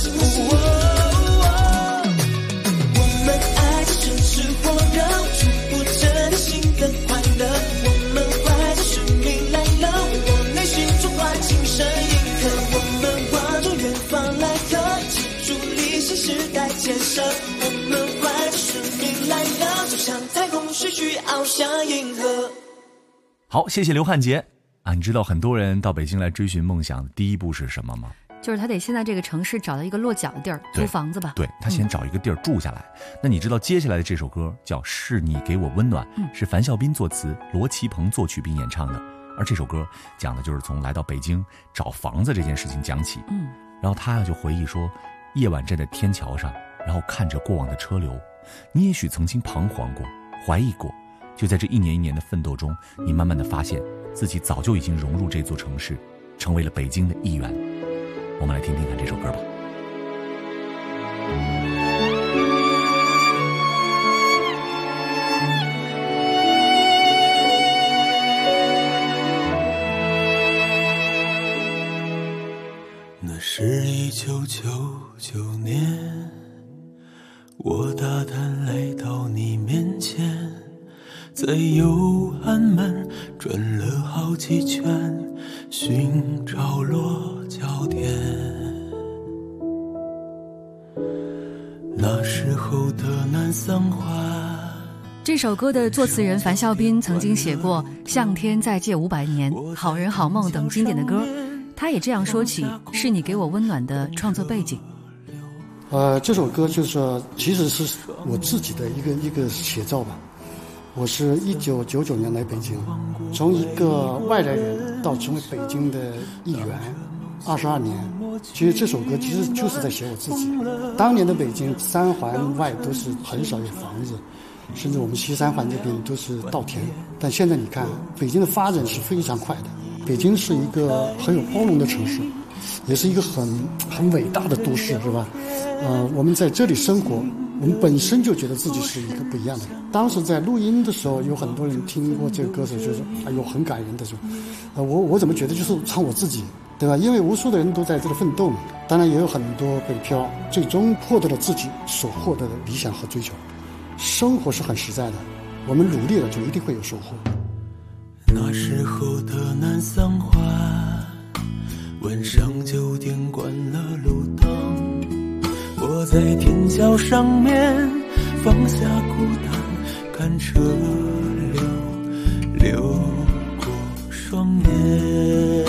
我们爱着城市火热，祝福着内心的快乐。我们怀着使命来了，为我内心中划进声音刻。我们望着远方来客，记住理想时代建设。我们怀着使命来了，就像太空徐徐翱翔银河。 好，谢谢刘汉杰啊！你知道很多人到北京来追寻梦想的第一步是什么吗？ 就是他得先在这个城市找到一个落脚的地儿，租房子吧。 对，他先找一个地儿住下来。那你知道接下来的这首歌叫《是你给我温暖》，是樊孝斌作词，罗奇鹏作曲并演唱的。而这首歌讲的就是从来到北京找房子这件事情讲起。然后他就回忆说，夜晚站在天桥上，然后看着过往的车流，你也许曾经彷徨过，怀疑过，就在这一年一年的奋斗中，你慢慢的发现自己早就已经融入这座城市，成为了北京的一员。我们来听听看这首歌吧。 那是1999年，我大胆来到你面前，在右安门转了好几圈，寻找落脚点。那时候的南三环， 这首歌的作词人樊孝斌曾经写过《向天再借500年》《好人好梦》等经典的歌，他也这样说起是你给我温暖的创作背景。 这首歌就是其实是我自己的一个写照吧。我是1999年来北京，从一个外来人到成为北京的一员，22年。其实这首歌其实就是在写我自己。当年的北京三环外都是很少有房子，甚至我们西三环这边都是稻田。但现在你看，北京的发展是非常快的。北京是一个很有包容的城市，也是一个很伟大的都市，是吧？我们在这里生活，我们本身就觉得自己是一个不一样的人。当时在录音的时候，有很多人听过这个歌手，就说：“哎呦，很感人的说。”我怎么觉得就是唱我自己，对吧？因为无数的人都在这里奋斗嘛，当然也有很多北漂，最终获得了自己所获得的理想和追求。生活是很实在的，我们努力了就一定会有收获。 那时候的南三环，晚上9点关了路灯，我在天桥上面放下孤单，看车流过双眼。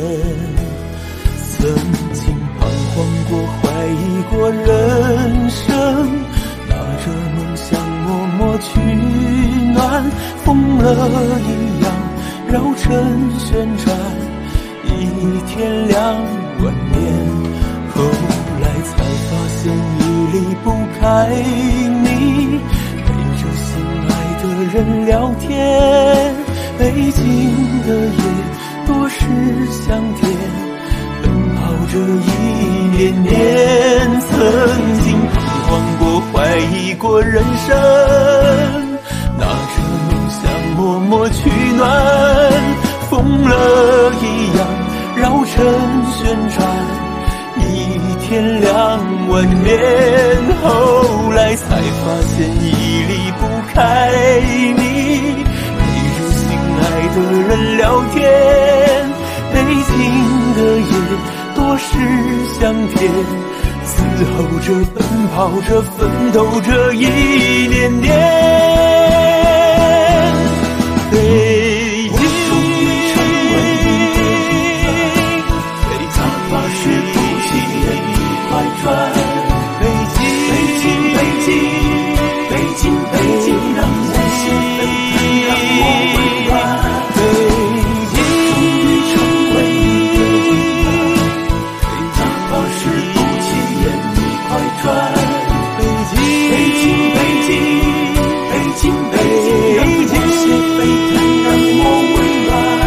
曾经彷徨过，怀疑过人生，拿着梦想默默取暖，疯了一样绕城旋转，一天2万年，后来才发现已离不开你，陪着心爱的人聊天，北京的夜多是香甜，奔跑着一年年，曾经彷徨过，怀疑过人生，拿着梦想默默取暖，疯了一样绕城旋转，一天2万年，后来才发现已离不开你，陪着心爱的人聊天，北京的夜多是香甜，伺候着奔跑着奋斗着一年年。北京成为一个地方，哪怕是不起眼一块砖。北京，北京，北京，北京，让我心飞腾，让我温暖。北京成为一个地方，哪怕是不起眼一块砖。北京，北京，北京，北京，北京，让我心飞腾，让我温暖。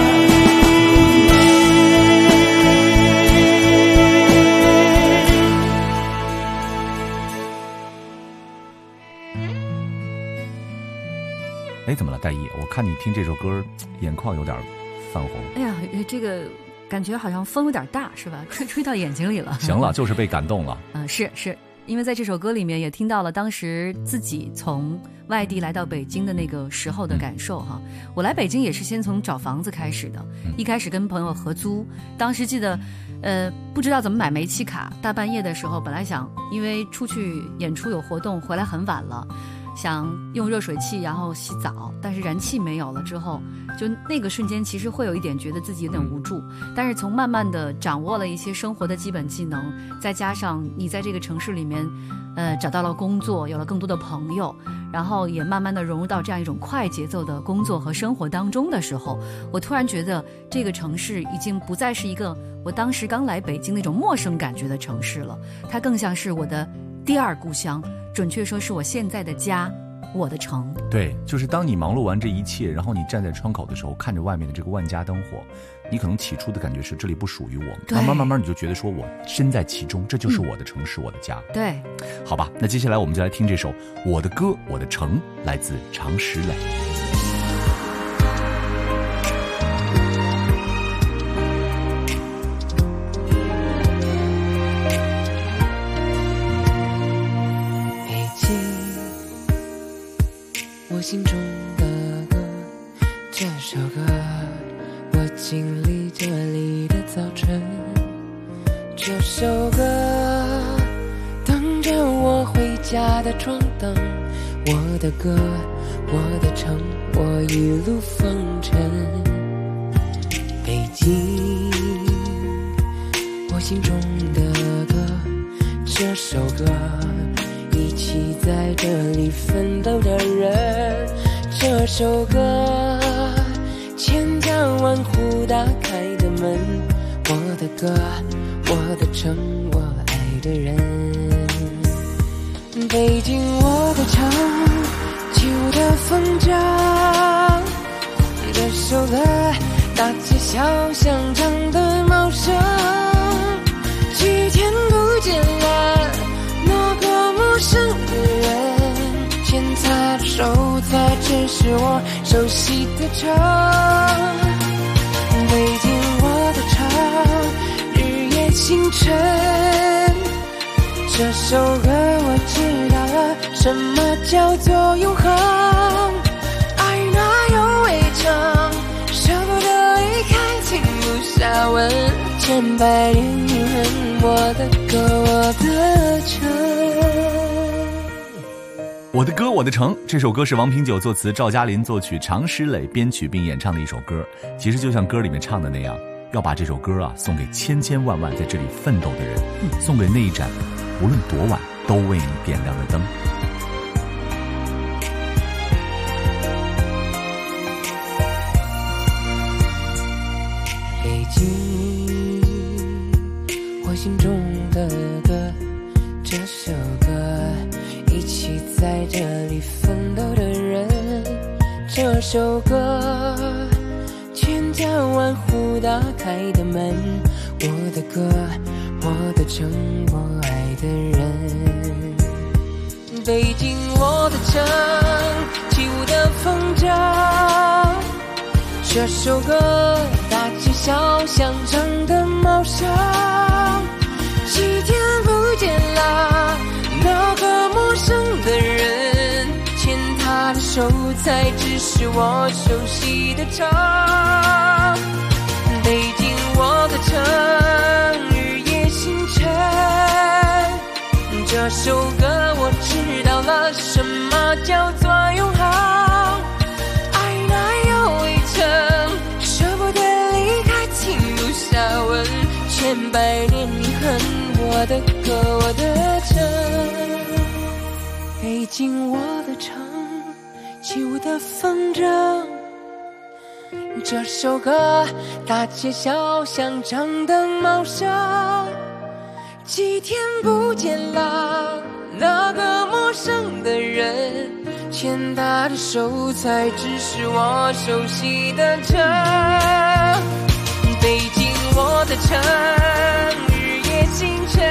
哎，怎么了，戴毅？我看你听这首歌，眼眶有点泛红。 哎呀，这个感觉好像风有点大，是吧？吹到眼睛里了。 行了，就是被感动了。 是，因为在这首歌里面也听到了当时自己从外地来到北京的那个时候的感受哈。我来北京也是先从找房子开始的，一开始跟朋友合租，当时记得不知道怎么买煤气卡，大半夜的时候本来想因为出去演出有活动回来很晚了， 想用热水器然后洗澡，但是燃气没有了之后，就那个瞬间其实会有一点觉得自己有点无助。但是从慢慢的掌握了一些生活的基本技能，再加上你在这个城市里面找到了工作，有了更多的朋友，然后也慢慢的融入到这样一种快节奏的工作和生活当中的时候，我突然觉得这个城市已经不再是一个我当时刚来北京那种陌生感觉的城市了，它更像是我的第二故乡，准确说是我现在的家，我的城。 对，就是当你忙碌完这一切，然后你站在窗口的时候，看着外面的这个万家灯火，你可能起初的感觉是这里不属于我，慢慢你就觉得说我身在其中，这就是我的城市，我的家。 对， 好吧，那接下来我们就来听这首《我的歌我的城》，来自常石磊。 我心中的歌，这首歌我经历这里的早晨，这首歌等着我回家的窗灯，我的歌我的城，我一路风尘。北京我心中的歌，这首歌一起在这里奋斗的人，这首歌千家万户打开的门，我的歌我的城，我爱的人。北京我的城，旧的风筝，这首歌大街小巷唱的茂盛，几天不见了那个陌生的人，牵他的手才只是我熟悉的城。北京我的城，日夜星辰，这首歌我知道了什么叫做永恒，爱那又未成，舍不得离开，停不下文，千百年永恒，我的歌我的城。 我的歌我的城，这首歌是王品九作词，赵嘉林作曲，常石磊编曲并演唱的一首歌。其实就像歌里面唱的那样，要把这首歌送给千千万万在这里奋斗的人，送给那一盏无论多晚都为你点亮的灯。 北京我心中的歌，这首歌一起在这里奋斗的人，这首歌千家万户打开的门，我的歌我的城，我爱的人。北京我的城，旧的风筝，这首歌大街小巷唱得茂盛，几天不见了那个陌生的人，牵他的手才只是我熟悉的城。北京我的城，日夜星辰，这首歌我知道了什么叫做永恒，爱那又未成，舍不得离开，停不下文，千百年遗恨，我的歌我的城。北京我的城，旧的风筝，这首歌大街小巷唱得茂盛，几天不见了那个陌生的人，牵他的手才只是我熟悉的城。北京我的城，日夜星辰，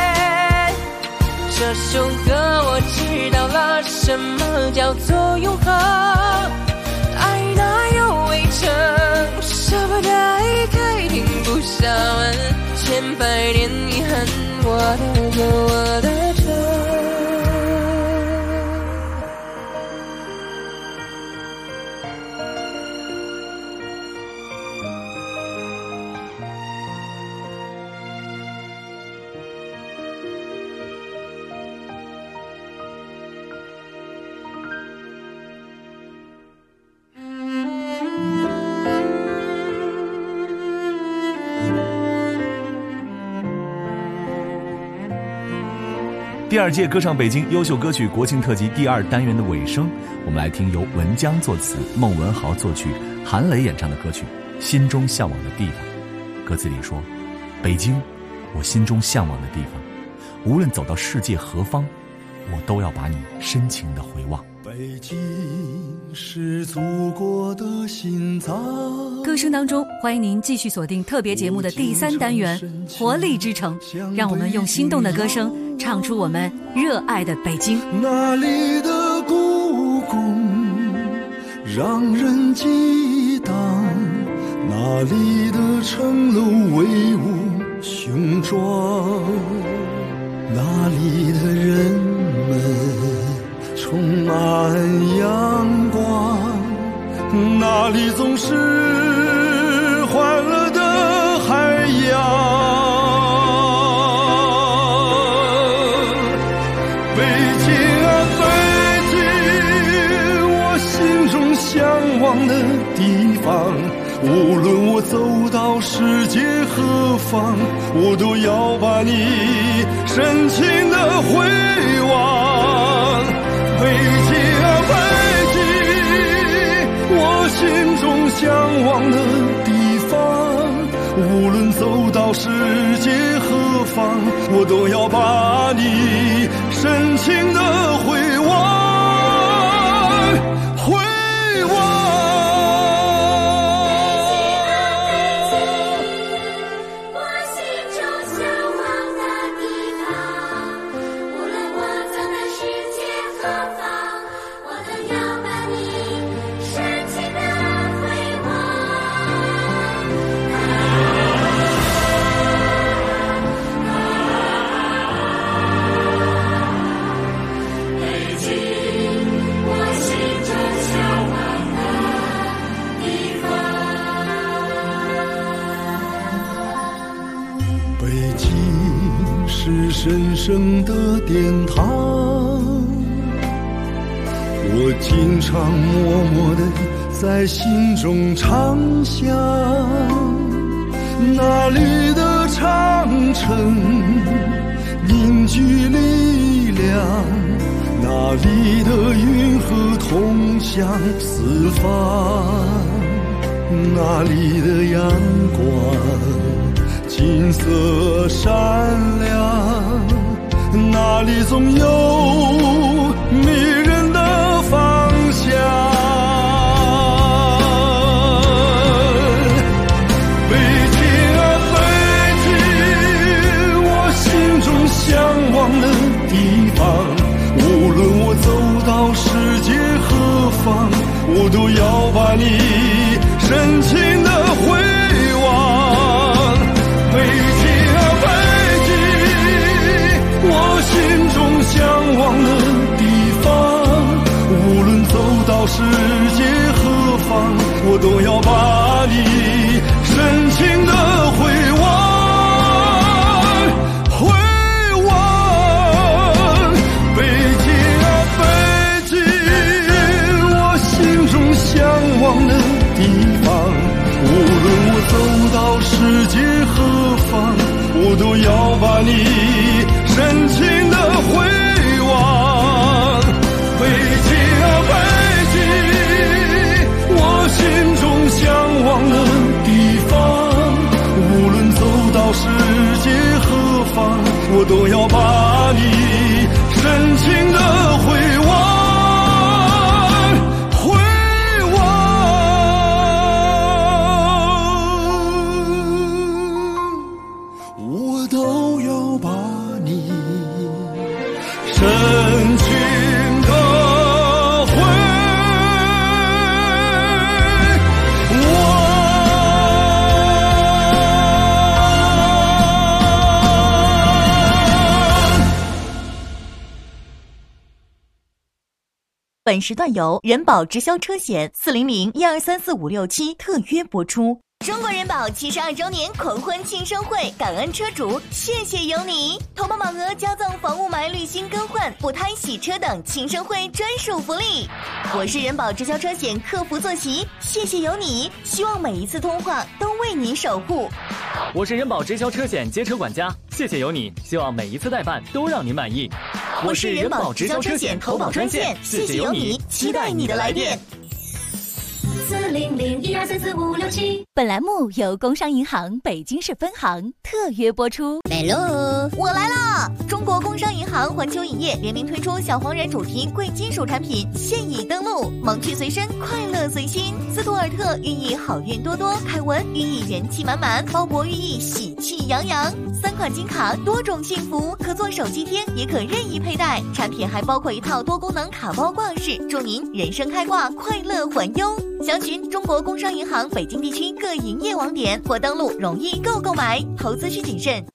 这首歌我知道了什么叫做永恒，爱那又未成，舍不得离开，停不下文，千百年遗憾，我的歌我的城。 第2届歌唱北京优秀歌曲国庆特辑第2单元的尾声，我们来听由文江作词、孟文豪作曲、韩磊演唱的歌曲《心中向往的地方》。歌词里说：北京，我心中向往的地方，无论走到世界何方，我都要把你深情地回望。 北京是祖国的心脏。 歌声当中，欢迎您继续锁定特别节目的第3单元《活力之城》，让我们用心动的歌声唱出我们热爱的北京。 那里的故宫让人激荡，那里的城楼威武雄壮，那里的人们充满阳光，那里总是欢乐的海洋。北京啊北京，我心中向往的地方，无论我走到世界何方，我都要把你深情地回望。北京啊北京，我心中向往的地方，无论走到世界何方，我都要把你深情地回望。神圣的殿堂，我经常默默地在心中唱响。那里的长城凝聚力量，那里的运河通向四方，那里的阳光金色闪亮，那里总有迷人的方向。北京啊北京，我心中向往的地方，无论我走到世界何方，我都要把你深情地回望。北京啊北京，我心中向往的地方，无论走到世界何方，我都要把你深情地回望。回望北京啊北京，我心中向往的地方，无论我走到世界何方，我都要把你深情地回望。北京啊北京，我心中向往的地方，无论走到世界何方，我都要把你深情地回望。 本时段由人保直销车险400-1234567特约播出。中国人保72周年狂欢庆生会，感恩车主，谢谢有你！投保满额加赠房雾霾滤芯更换、补胎洗车等庆生会专属福利。我是人保直销车险客服坐席，谢谢有你！希望每一次通话都为你守护。 我是人保直销车险街车管家，谢谢有你！希望每一次代办都让您满意。 我是人保直销车险投保专线，谢谢有你，期待你的来电。 400-1234567。 本栏目由工商银行北京市分行特约播出。Hello， 我来啦！中国工商银行环球影业联名推出小黄人主题贵金属产品现已登陆，萌趣随身，快乐随心。斯图尔特寓意好运多多，凯文寓意人气满满，鲍勃寓意喜气洋洋。3款金卡，多种幸福，可做手机贴，也可任意佩戴。产品还包括一套多功能卡包挂饰，祝您人生开挂，快乐环悠。详询中国工商银行北京地区各营业网点或登录容易购买，投资需谨慎。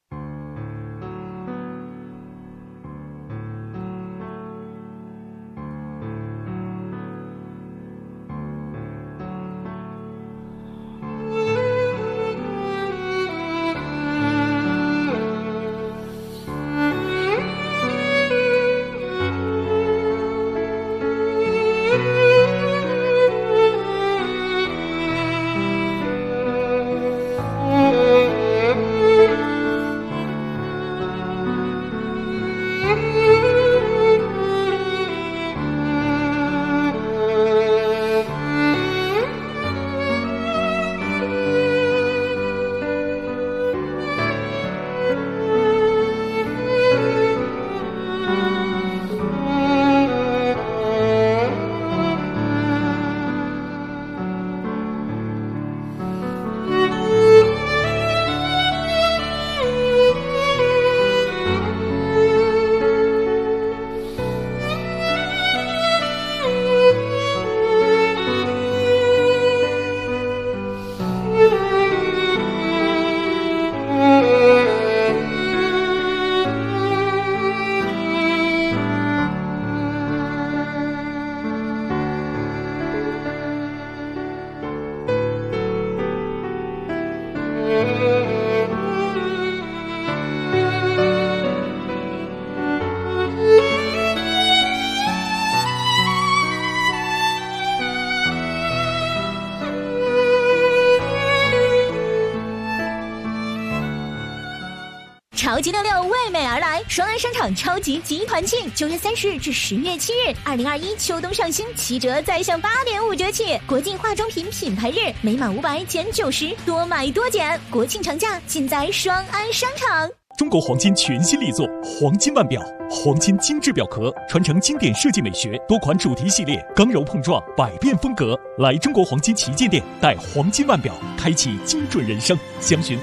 超级66为美而来，双安商场超级集团庆，9月30日至10月7日，2021秋冬上新7折再享8.5折起，国际化妆品品牌日，每满500减90，多买多减，国庆长假尽在双安商场。 中国黄金全新力作黄金腕表，黄金精致表壳，传承经典设计美学，多款主题系列，刚柔碰撞，百变风格。来中国黄金旗舰店，带黄金腕表，开启精准人生。详询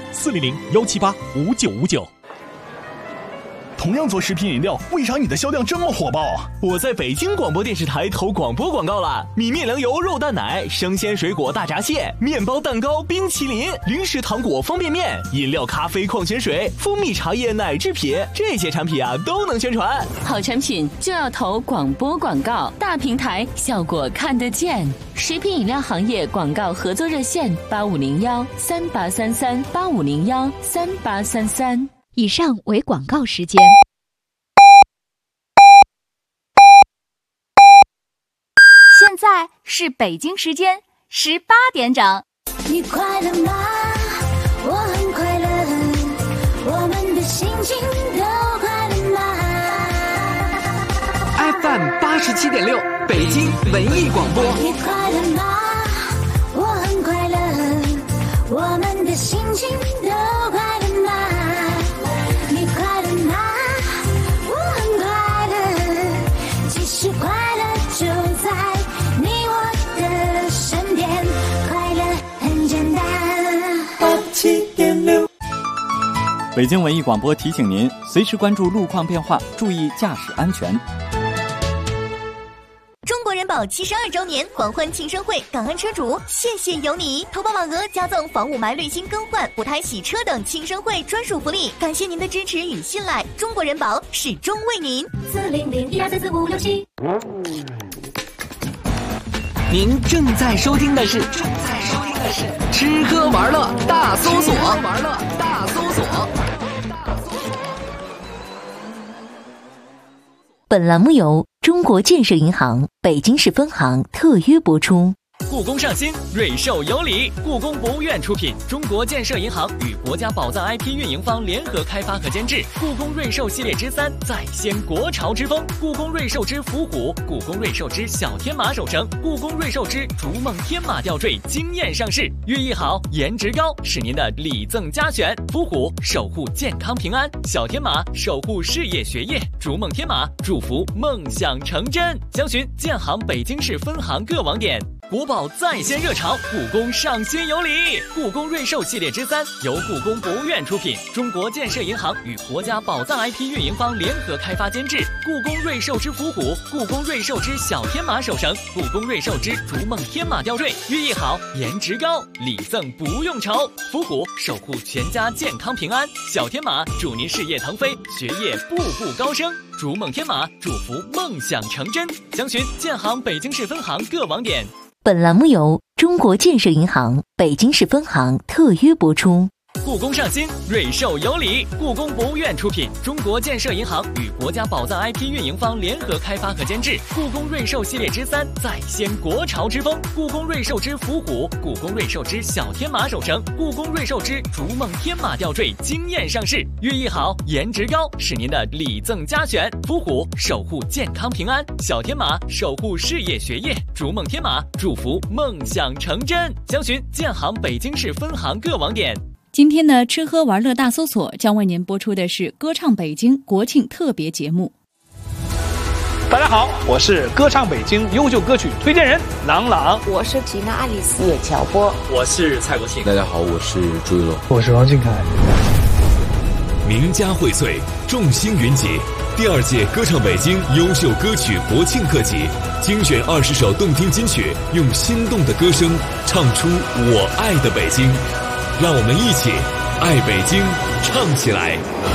400-178-5959。 同样做食品饮料，为啥你的销量这么火爆啊？ 我在北京广播电视台投广播广告了，米面粮油肉蛋奶，生鲜水果大闸蟹，面包蛋糕冰淇淋，零食糖果方便面，饮料咖啡矿泉水，蜂蜜茶叶奶制品，这些产品啊都能宣传。 好产品就要投广播广告，大平台效果看得见。食品饮料行业广告合作热线8501-3833-8501-3833。 以上为广告时间。 现在是北京时间18点整。 你快乐吗？我很快乐，我们的心情都快乐吗？ FM 87.6北京文艺广播。 你快乐吗？我很快乐，我们的心情都快乐吗？你快乐吗？我很快乐，其实快乐就在你我的身边，快乐很简单。87.6。 北京文艺广播提醒您，随时关注路况变化，注意驾驶安全。 中国人保72周年狂欢庆生会，感恩车主，谢谢有你！投保满额加赠房雾霾滤芯更换、补胎洗车等庆生会专属福利，感谢您的支持与信赖，中国人保始终为您。 400-1234567。 您正在收听的是吃喝玩乐大搜索。 本栏目由中国建设银行北京市分行特约播出。 故宫上新，瑞兽有礼。故宫博物院出品，中国建设银行与国家宝藏 IP 运营方联合开发和监制。故宫瑞兽系列之3再掀国潮之风，故宫瑞兽之伏虎，故宫瑞兽之小天马守城，故宫瑞兽之逐梦天马吊坠惊艳上市。寓意好，颜值高，是您的礼赠佳选。伏虎守护健康平安，小天马守护事业学业，逐梦天马祝福梦想成真。详询建行北京市分行各网点。国宝再掀热潮，故宫上新有礼。故宫瑞兽系列之3由故宫博物院出品，中国建设银行与国家宝藏 IP 运营方联合开发监制。故宫瑞兽之伏虎，故宫瑞兽之小天马守城，故宫瑞兽之逐梦天马吊坠，寓意好，颜值高，礼赠不用愁。伏虎守护全家健康平安，小天马祝您事业腾飞，学业步步高升。逐梦天马祝福梦想成真。详询建行北京市分行各网点。 本栏目由中国建设银行北京市分行特约播出。 故宫上新，瑞兽有礼。故宫博物院出品，中国建设银行与国家宝藏 IP 运营方联合开发和监制。故宫瑞兽系列之3再掀国潮之风，故宫瑞兽之伏虎，故宫瑞兽之小天马守城，故宫瑞兽之逐梦天马吊坠惊艳上市。寓意好，颜值高，是您的礼赠佳选。伏虎守护健康平安，小天马守护事业学业，逐梦天马祝福梦想成真。详询建行北京市分行各网点。 今天呢，吃喝玩乐大搜索将为您播出的是歌唱北京国庆特别节目。 大家好，我是歌唱北京优秀歌曲推荐人郎朗， 我是吉娜爱丽丝叶乔波， 我是蔡国庆。 大家好，我是朱一龙， 我是王俊凯。 名家荟萃，众星云集。第2届歌唱北京优秀歌曲国庆特辑，精选20首动听金曲，用心动的歌声唱出我爱的北京。让我们一起爱北京，唱起来！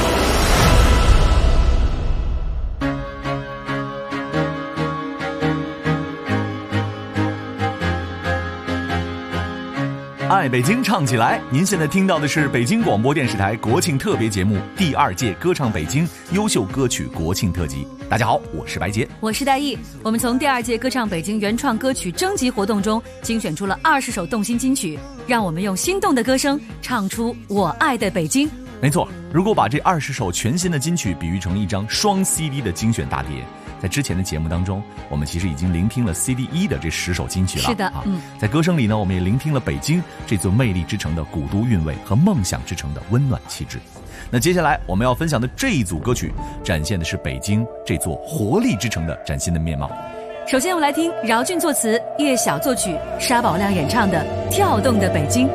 爱北京，唱起来！您现在听到的是北京广播电视台国庆特别节目第2届歌唱北京优秀歌曲国庆特辑。大家好，我是白洁， 我是戴毅。我们从第2届歌唱北京原创歌曲征集活动中精选出了20首动心金曲，让我们用心动的歌声唱出我爱的北京。 没错，如果把这20首全新的金曲比喻成一张双 CD 的精选大碟，在之前的节目当中，我们其实已经聆听了 CD 1的这10首金曲了。 是的， 在歌声里呢，我们也聆听了北京这座魅力之城的古都韵味和梦想之城的温暖气质。那接下来我们要分享的这一组歌曲，展现的是北京这座活力之城的崭新的面貌。 首先我们来听饶俊作词，叶晓作曲，沙宝亮演唱的《跳动的北京》。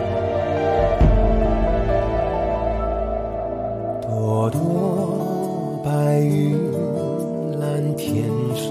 朵朵白云蓝天上，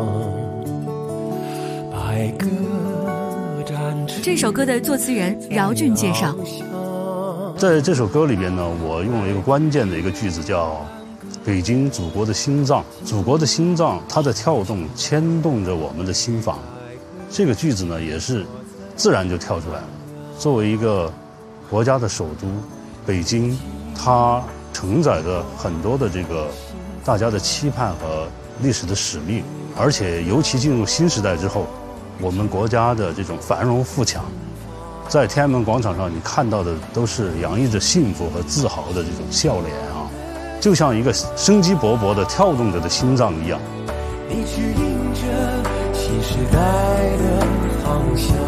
白鸽展翅。 这首歌的作词人饶俊介绍， 在这首歌里边呢，我用了一个关键的一个句子，叫北京祖国的心脏。祖国的心脏它的跳动牵动着我们的心房，这个句子呢也是自然就跳出来了。作为一个国家的首都，北京它承载着很多的这个大家的期盼和历史的使命，而且尤其进入新时代之后，我们国家的这种繁荣富强，在天安门广场上你看到的都是洋溢着幸福和自豪的这种笑脸啊，就像一个生机勃勃的跳动着的心脏一样。 你指引着新时代的方向。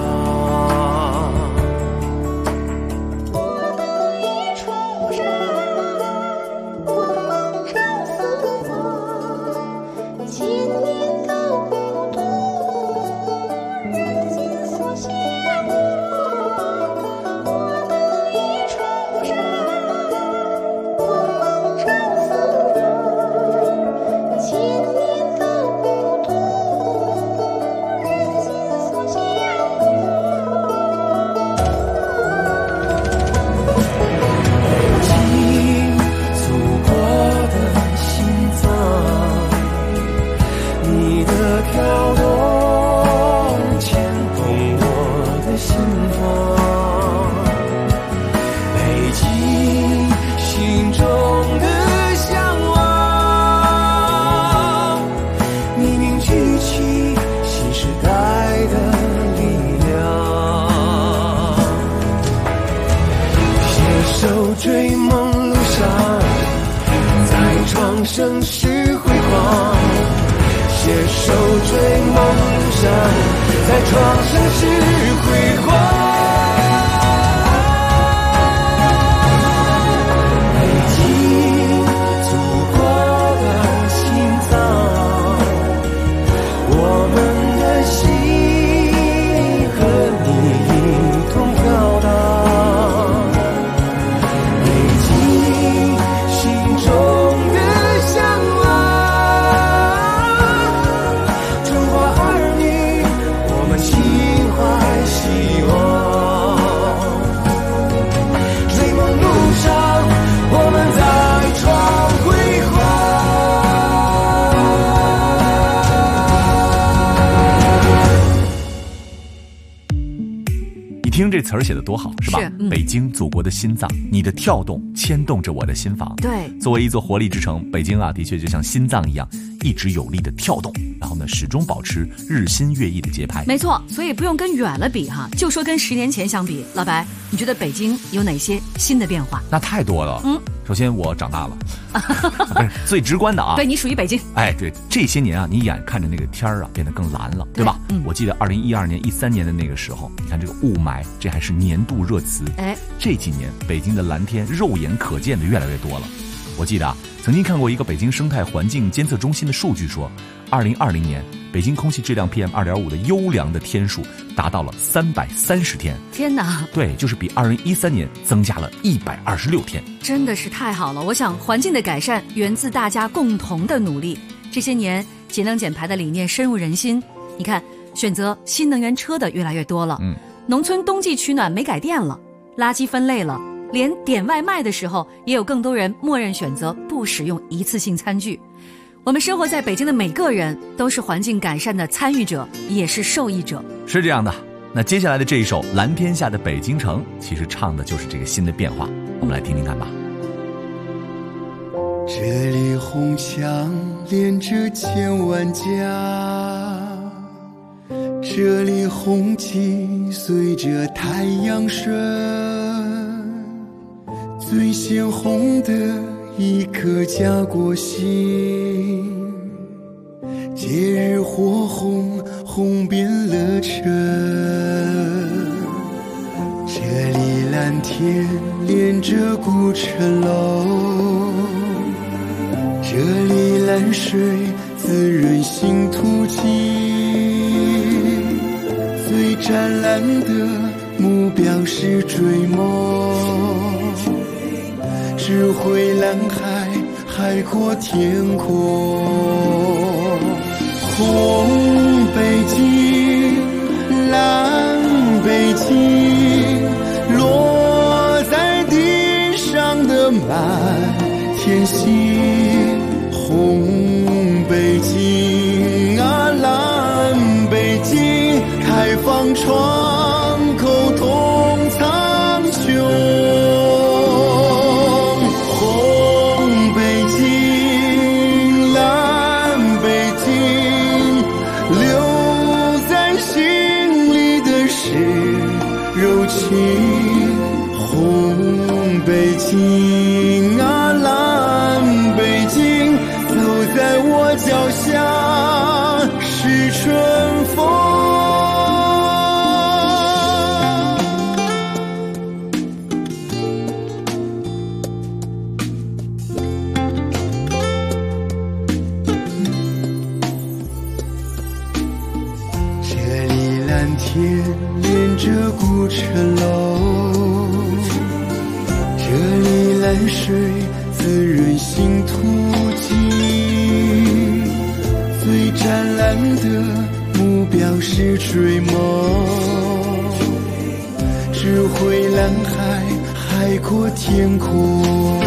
手追梦路上，在创生时辉煌。携手追梦路上，在创生时辉煌。 听这词儿写得多好，是吧？ 是北京，祖国的心脏，你的跳动牵动着我的心房。 对， 作为一座活力之城，北京啊，的确就像心脏一样，一直有力的跳动，然后呢，始终保持日新月异的节拍。 没错，所以不用跟远了比哈，就说跟10年前相比，老白，你觉得北京有哪些新的变化？ 那太多了。首先我长大了，不是最直观的啊。 对，你属于北京。 哎，对，这些年啊，你眼看着那个天儿啊变得更蓝了，对吧？我记得2012年、13年的那个时候，你看这个雾霾，这还是年度热词。 哎， 这几年北京的蓝天肉眼可见的越来越多了。我记得啊，曾经看过一个北京生态环境监测中心的数据说，2020年北京空气质量 PM2.5 的优良的天数达到了330天。 天哪！ 对，就是比2013年增加了126天。 真的是太好了！我想环境的改善源自大家共同的努力。这些年节能减排的理念深入人心，你看选择新能源车的越来越多了。农村冬季取暖没改电了，垃圾分类了，连点外卖的时候也有更多人默认选择不使用一次性餐具。我们生活在北京的每个人都是环境改善的参与者，也是受益者。 是这样的。那接下来的这一首《蓝天下的北京城》，其实唱的就是这个新的变化，我们来听听看吧。 这里红墙连着千万家，这里红旗随着太阳升，最鲜红的一颗家国心，节日火红，红遍了城。这里蓝天连着古城楼，这里蓝水滋润新土地，最湛蓝的目标是追梦，智慧蓝海，海阔天空。红北京，蓝北京，落在地上的满天星。红北京啊，蓝北京，开放窗口通苍穹。红北京，蓝北京，留在心里的是柔情。红北京啊，蓝北京，走在我脚下是春风。这里蓝天连着古城楼，这里蓝水滋润新土地，最湛蓝的目标是追梦，智慧蓝海，海阔天空。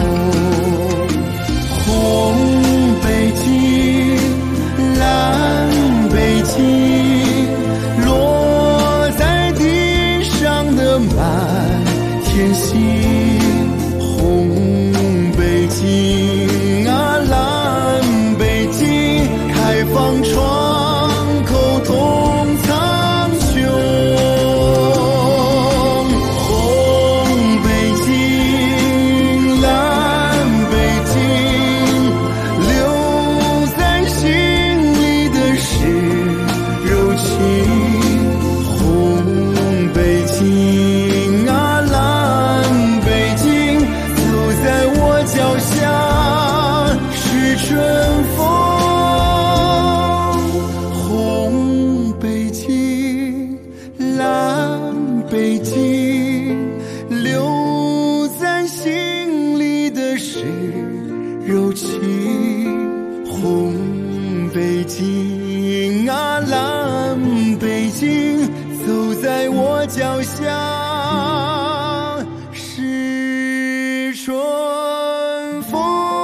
红北京，蓝北京，落在地上的满天星。红北京啊，蓝北京，开放窗口通苍穹。红北京， 北京，留在心里的是柔情。红北京啊，蓝北京，走在我脚下是春风。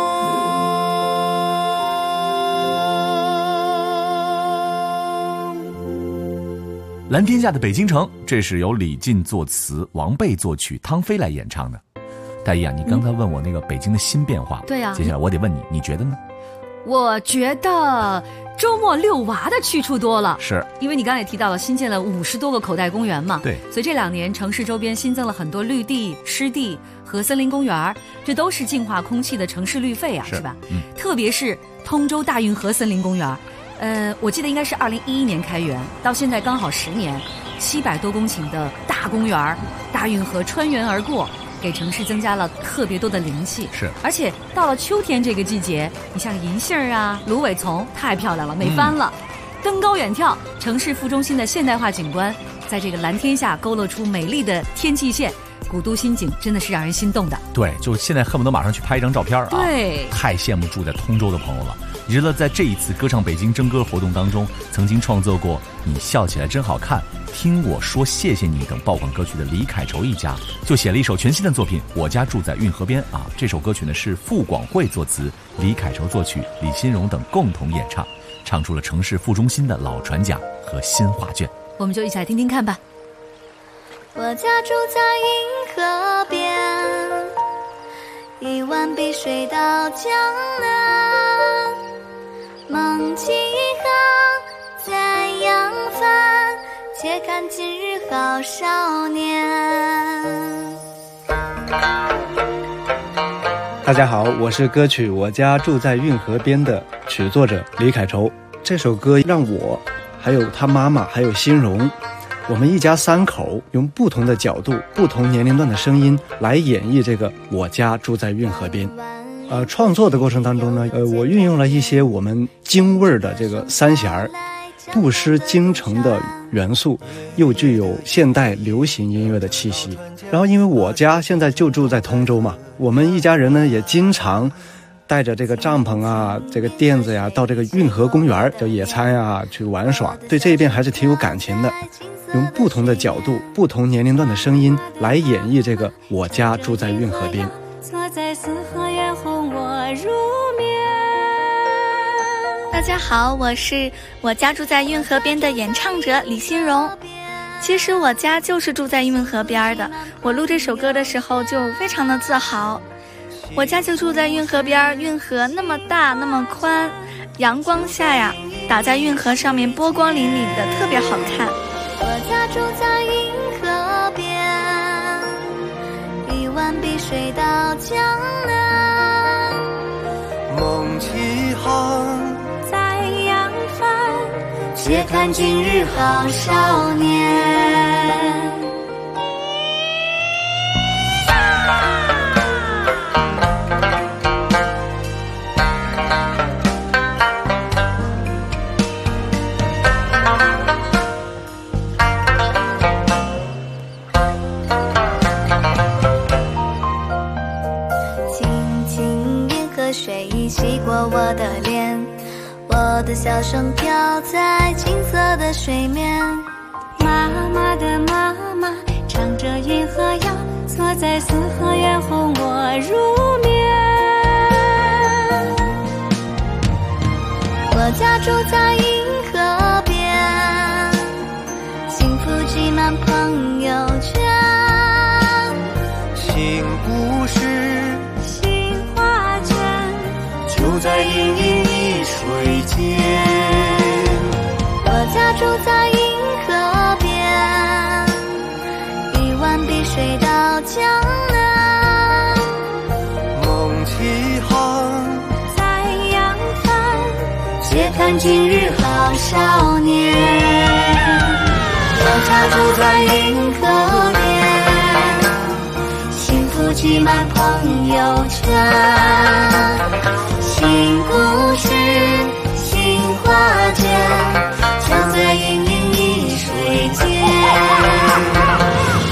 蓝天下的北京城，这是由李进作词，王贝作曲，汤菲来演唱的。大一啊，你刚才问我那个北京的新变化， 对啊， 接下来我得问你，你觉得呢？ 我觉得周末遛娃的去处多了， 是因为你刚才也提到了新建了50多个口袋公园嘛， 对， 所以这2年城市周边新增了很多绿地、湿地和森林公园，这都是净化空气的城市绿肺啊，是吧？特别是通州大运河森林公园，我记得应该是2011年开园，到现在刚好10年，700多公顷的大公园，大运河穿园而过。给城市增加了特别多的灵气， 是， 而且到了秋天这个季节，你像银杏啊、芦苇丛，太漂亮了，美翻了。登高远眺，城市副中心的现代化景观，在这个蓝天下勾勒出美丽的天际线，古都新景真的是让人心动的。 对，就现在恨不得马上去拍一张照片啊！ 对， 太羡慕住在通州的朋友了。你知道，在这一次歌唱北京征歌活动当中，曾经创作过《你笑起来真好看》、听我说谢谢你等爆款歌曲的李凯畴一家，就写了一首全新的作品《我家住在运河边》啊。这首歌曲呢是傅广惠作词，李凯畴作曲，李新荣等共同演唱，唱出了城市副中心的老船桨和新画卷。 我们就一起来听听看吧。 我家住在运河边，1湾碧水到江南，梦几行在扬帆，且看今日好少年。 大家好，我是歌曲《我家住在运河边》的曲作者李凯畴。这首歌让我还有他妈妈还有新荣，我们一家3口用不同的角度、不同年龄段的声音来演绎这个《我家住在运河边》。创作的过程当中呢，我运用了一些我们京味儿的这个三弦，不失京城的元素，又具有现代流行音乐的气息。然后因为我家现在就住在通州嘛，我们一家人呢也经常带着这个帐篷啊、这个垫子呀，到这个运河公园叫野餐呀去玩耍，对这一边还是挺有感情的。用不同的角度、不同年龄段的声音来演绎这个《我家住在运河边》。 坐在四合院哄我入眠。大家好，我是我家住在运河边的演唱者李新荣。其实我家就是住在运河边的，我录这首歌的时候就非常的自豪。我家就住在运河边，运河那么大那么宽，阳光下呀打在运河上面波光粼粼的，特别好看。我家住在运河边，1湾碧水到江南， 梦几行在扬帆，且看今日好少年。洗过我的脸，我的笑声飘在金色的水面。妈妈的妈妈唱着运河谣，坐在四合院哄我入眠。我家住在运河边，幸福挤满朋友圈。 新故事就在隐隐一水间。 我家住在运河边，1湾碧水到江南， 梦几行在扬帆，且看今日好少年。我家住在运河边，幸福挤满朋友圈。新故事新画卷，就在隐隐一水间。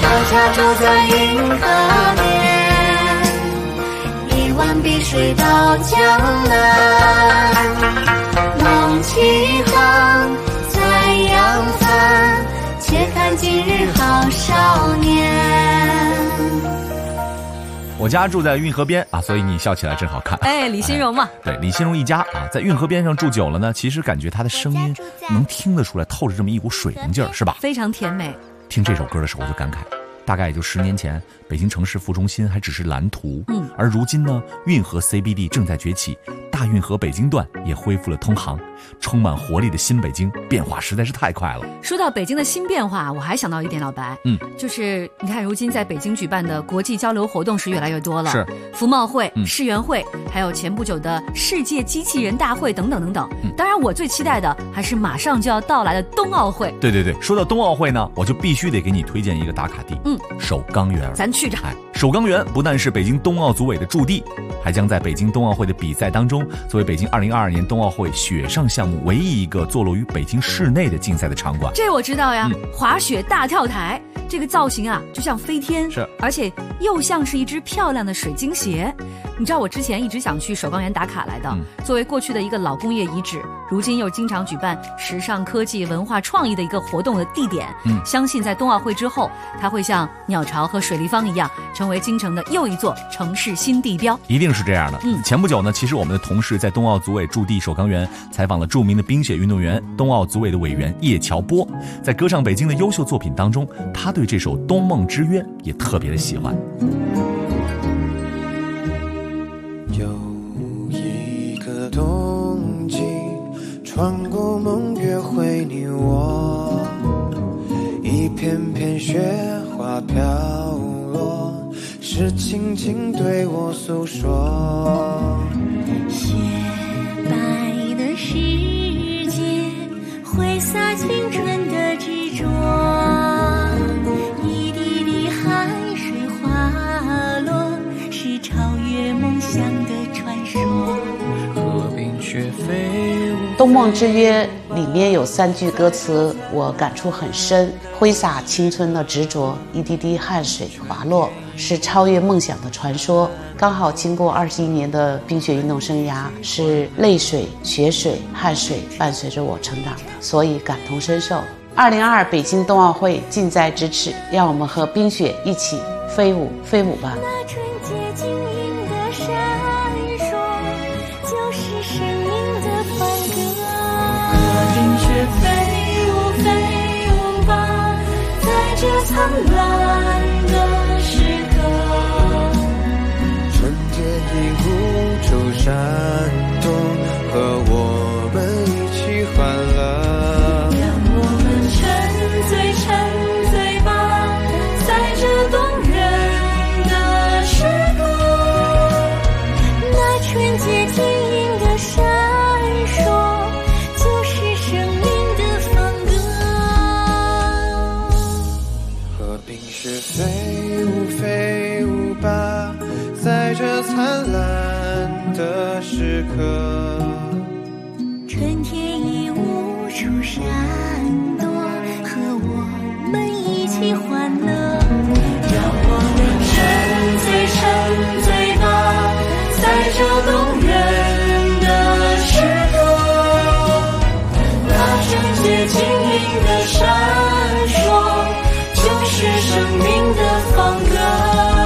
住在运河边，一碗碧水到江南，梦起航，在扬帆，且看今日好少年。 我家住在运河边啊，所以你笑起来真好看。 哎，李新荣嘛， 对，李新荣一家啊，在运河边上住久了呢，其实感觉他的声音能听得出来，透着这么一股水灵劲儿，是吧？ 非常甜美。 听这首歌的时候我就感慨，大概也就10年前，北京城市副中心还只是蓝图，而如今呢，运河 CBD 正在崛起，大运河北京段也恢复了通航，充满活力的新北京变化实在是太快了。 说到北京的新变化，我还想到一点，老白，就是你看，如今在北京举办的国际交流活动是越来越多了， 是服贸会、世园会，还有前不久的世界机器人大会等等等等。当然，我最期待的还是马上就要到来的冬奥会。 对对对，说到冬奥会呢，我就必须得给你推荐一个打卡地，首钢园， 咱去着。 首钢园不但是北京冬奥组委的驻地，还将在北京冬奥会的比赛当中，作为北京2022年冬奥会雪上项目唯一一个坐落于北京市内的竞赛的场馆。 这我知道呀，滑雪大跳台，这个造型啊，就像飞天， 是， 而且又像是一只漂亮的水晶鞋。你知道我之前一直想去首钢园打卡来的，作为过去的一个老工业遗址，如今又经常举办时尚科技文化创意的一个活动的地点，相信在冬奥会之后，它会像鸟巢和水立方一样，成为京城的又一座城市新地标。 一定是这样的。前不久呢，其实我们的同事在冬奥组委驻地首钢园采访了著名的冰雪运动员、冬奥组委的委员叶乔波，在歌唱北京的优秀作品当中，他对这首《冬梦之约》也特别的喜欢。 有一个冬季，穿过梦约会你我，一片片雪花飘落，是轻轻对我诉说。 雪白的世界，挥洒青春的执着，一滴滴汗水滑落，是超越梦想的传说。 和冰雪飞舞。 《冬梦之约》里面有3句歌词，我感触很深：挥洒青春的执着，一滴滴汗水滑落，是超越梦想的传说。刚好经过21年的冰雪运动生涯，是泪水、雪水、汗水伴随着我成长的，所以感同身受。2022北京冬奥会近在咫尺，让我们和冰雪一起飞舞飞舞吧。 那纯洁晶莹的闪烁，就是生命的梵歌。和冰雪飞舞飞舞吧，在这灿烂的时刻。 春天的无处闪动，和我们一起欢乐。 让我们沉醉吧，在这动人的时刻。那纯洁晶莹的闪烁，就是生命的梵歌。 和冰雪飞舞飞舞吧，在这灿烂的时刻。 春天已无处闪躲，和我们一起欢乐。让我们沉醉吧，在这动人的时刻。那纯洁晶莹的闪烁，就是生命的梵歌。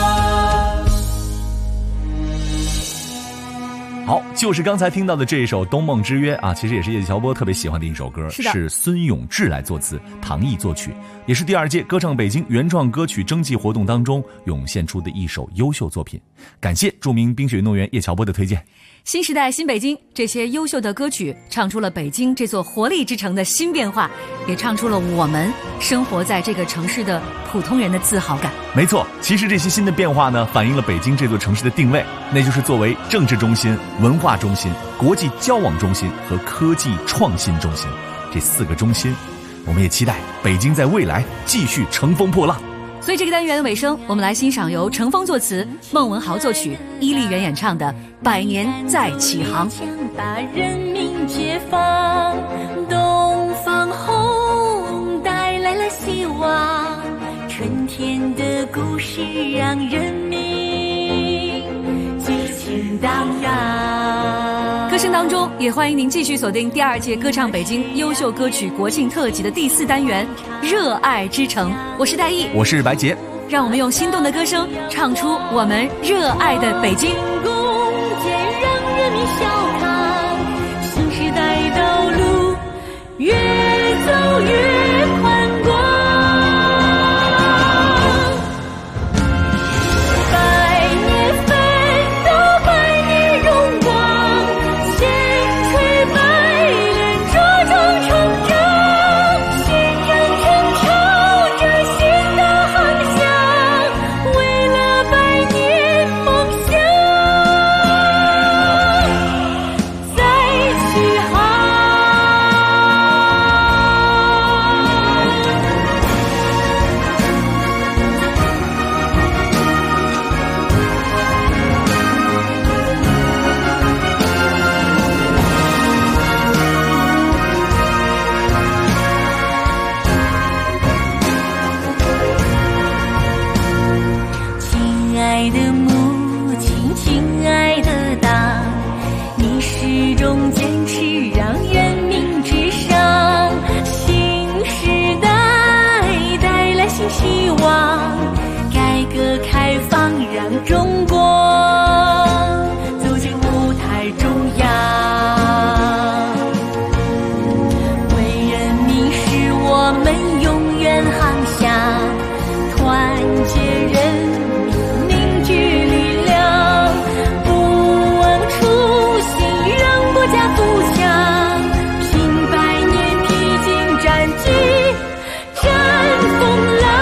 好，就是刚才听到的这一首《冬梦之约》啊，其实也是叶乔波特别喜欢的一首歌，是孙永志来作词，唐毅作曲，也是第2届歌唱北京原创歌曲征集活动当中涌现出的一首优秀作品。感谢著名冰雪运动员叶乔波的推荐。 新时代新北京，这些优秀的歌曲唱出了北京这座活力之城的新变化，也唱出了我们生活在这个城市的普通人的自豪感。 没错，其实这些新的变化呢，反映了北京这座城市的定位，那就是作为政治中心、文化中心、国际交往中心和科技创新中心这4个中心。我们也期待北京在未来继续乘风破浪。 所以这个单元的尾声，我们来欣赏由程峰作词、孟文豪作曲、伊丽媛演唱的《100年再起航》。 强大人民解放，东方红带来了希望，春春天的故事让人民激情荡漾。 歌声当中，也欢迎您继续锁定第2届歌唱北京优秀歌曲国庆特辑的第4单元《热爱之城》。我是戴毅， 我是白洁， 让我们用心动的歌声唱出我们热爱的北京。 共建让人民笑看，新时代道路越走越宽广。希望改革开放让中国走进舞台中央，为人民是我们永远航向，团结人民凝聚力量，不忘初心让国家富强，拼百年披荆斩棘战风浪。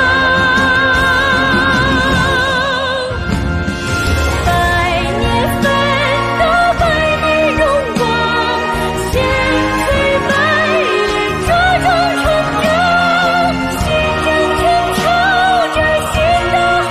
新征程朝着新的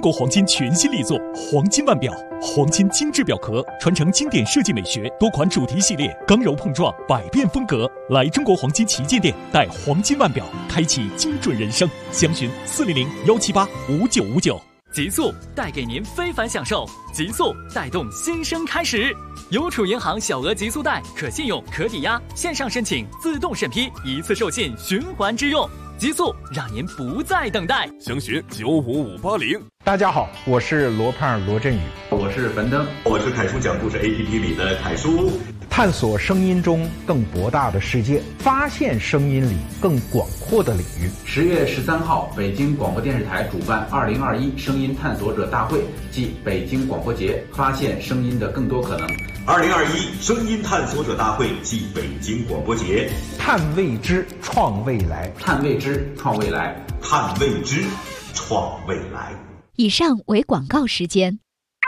国黄金全新力作黄金腕表，黄金精致表壳，传承经典设计美学，多款主题系列，刚柔碰撞，百变风格。来中国黄金旗舰店，带黄金腕表，开启精准人生。详询400-178-5959。 极速带给您非凡享受，极速带动新生开始。邮储银行小额极速贷，可信用、可抵押，线上申请，自动审批，一次授信，循环支用。极速让您不再等待。 详询95580。 大家好，我是罗胖罗振宇， 我是樊登，我是凯叔讲故事 APP 里的凯叔。 探索声音中更博大的世界，发现声音里更广阔的领域。 10月13号，北京广播电视台主办2021声音探索者大会暨北京广播节，发现声音的更多可能。 2021声音探索者大会暨北京广播节， 探未知，创未来， 探未知，创未来， 探未知，创未来。 以上为广告时间。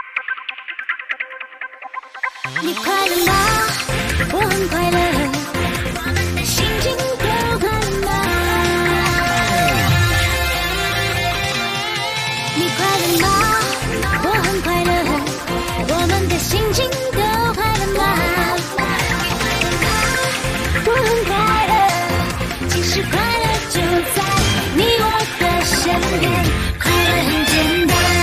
你快乐吗？我很快乐，心情都快乐吗？你快乐吗？我很快乐，我们的心情都快乐吗？我很快乐，其实快乐就在你我的身边，快乐很简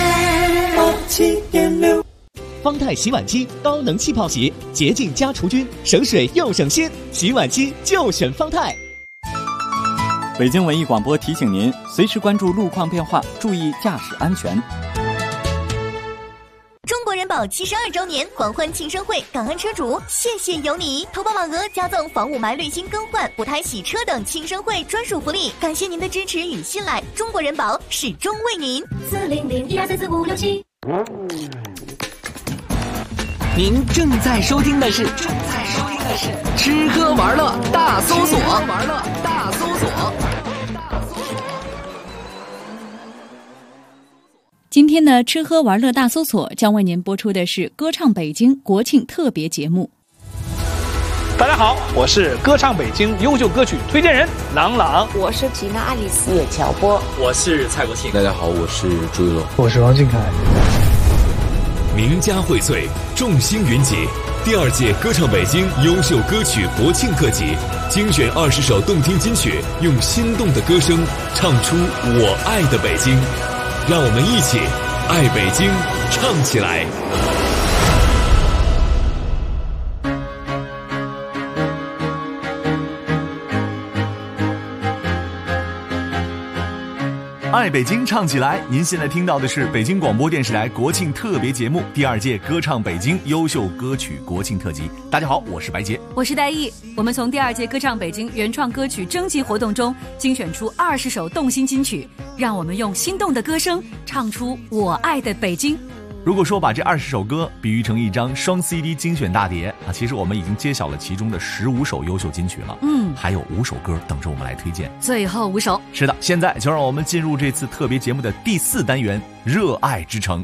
单。 方太洗碗机高能气泡洗，洁净加除菌，省水又省心，洗碗机就选方太。 北京文艺广播提醒您，随时关注路况变化，注意驾驶安全。 中国人保72周年狂欢庆生会，感恩车主，谢谢有你！投保满额加赠房雾霾滤芯更换、补胎洗车等庆生会专属福利，感谢您的支持与信赖，中国人保始终为您。 400-1234567。 您正在收听的是吃喝玩乐大搜索。 今天呢，吃喝玩乐大搜索将为您播出的是歌唱北京国庆特别节目。 大家好，我是歌唱北京优秀歌曲推荐人郎朗， 我是吉娜爱丽丝叶乔波， 我是蔡国庆。 大家好，我是朱一龙， 我是王俊凯。 名家荟萃，众星云集。第2届歌唱北京优秀歌曲国庆特辑，精选20首动听金曲，用心动的歌声唱出我爱的北京。让我们一起爱北京，唱起来！ 爱北京唱起来！您现在听到的是北京广播电视台国庆特别节目第2届歌唱北京优秀歌曲国庆特辑。大家好，我是白洁， 我是戴毅。我们从第2届歌唱北京原创歌曲征集活动中精选出20首动心金曲，让我们用心动的歌声唱出我爱的北京。 如果说把这20首歌比喻成一张双 CD 精选大碟啊，其实我们已经揭晓了其中的15首优秀金曲了。还有5首歌等着我们来推荐。最后5首。是的，现在就让我们进入这次特别节目的第4单元——热爱之城。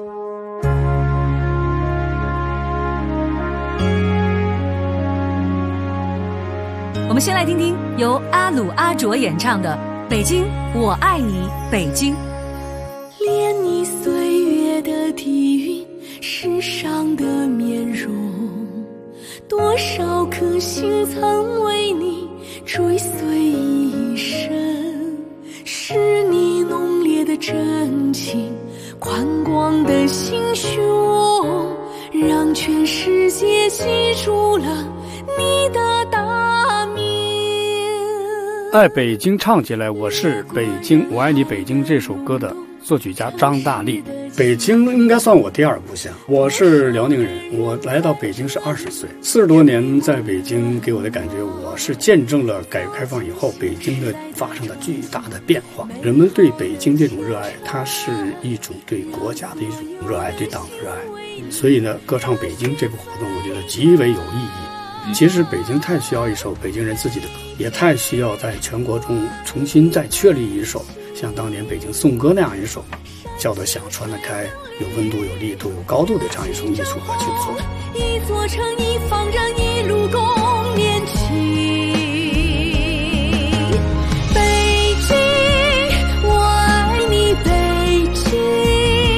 我们先来听听由阿鲁阿卓演唱的《北京我爱你北京》。 恋你岁月的底蕴，世上的面容，多少颗心曾为你追随一生，是你浓烈的真情，宽广的心胸，让全世界记住了你的大名。 爱北京唱起来，我是北京我爱你北京这首歌的作曲家张大力。北京应该算我第2故乡，我是辽宁人，我来到北京是20岁，40多年在北京给我的感觉，我是见证了改革开放以后北京的发生了巨大的变化。人们对北京这种热爱，它是一种对国家的一种热爱，对党的热爱。所以呢，歌唱北京这个活动，我觉得极为有意义。其实北京太需要一首北京人自己的歌，也太需要在全国中重新再确立一首像当年北京颂歌那样一首叫得响传得开，有温度有力度有高度的这样一首艺术歌去做。 一座城一方人一路共勉起，北京我爱你北京，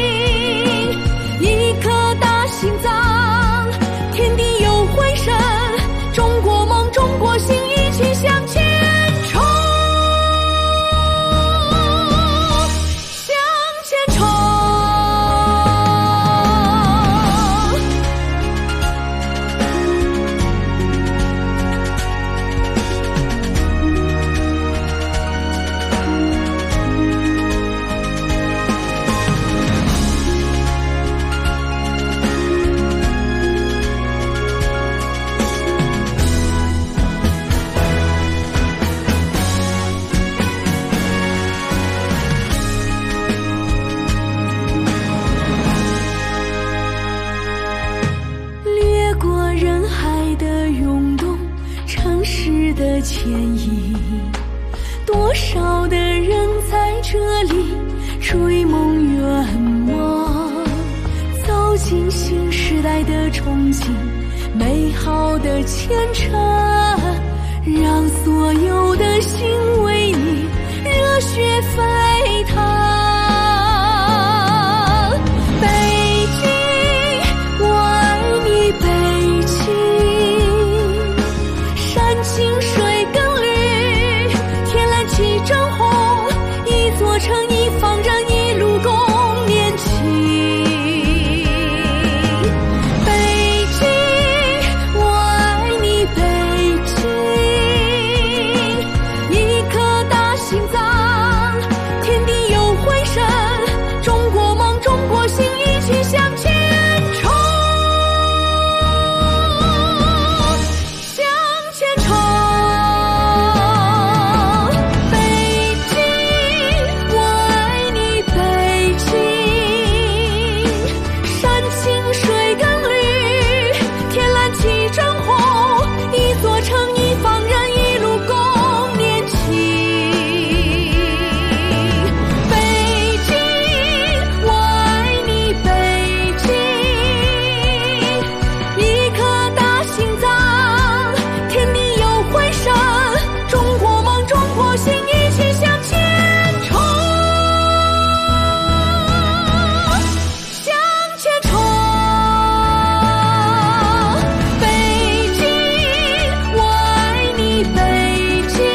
牵引，多少的人在这里追梦远望，走进新时代的憧憬，美好的前程，让所有的心为你热血沸腾。北京，我爱你，北京，山清水更绿，天蓝气正红，一座城一方人一路共年轻。北京，我爱你，北京，一颗大心脏，天地有回声，中国梦，中国心，一起向前冲，向前冲。北京，我爱你，北京，山清水更绿，天蓝气正红，一座城一方人一路共年轻。北京，我爱你，北京，一颗大心脏，天地有回声，中国梦，中国心，一起向前冲，向前冲。北京，我爱你，北京，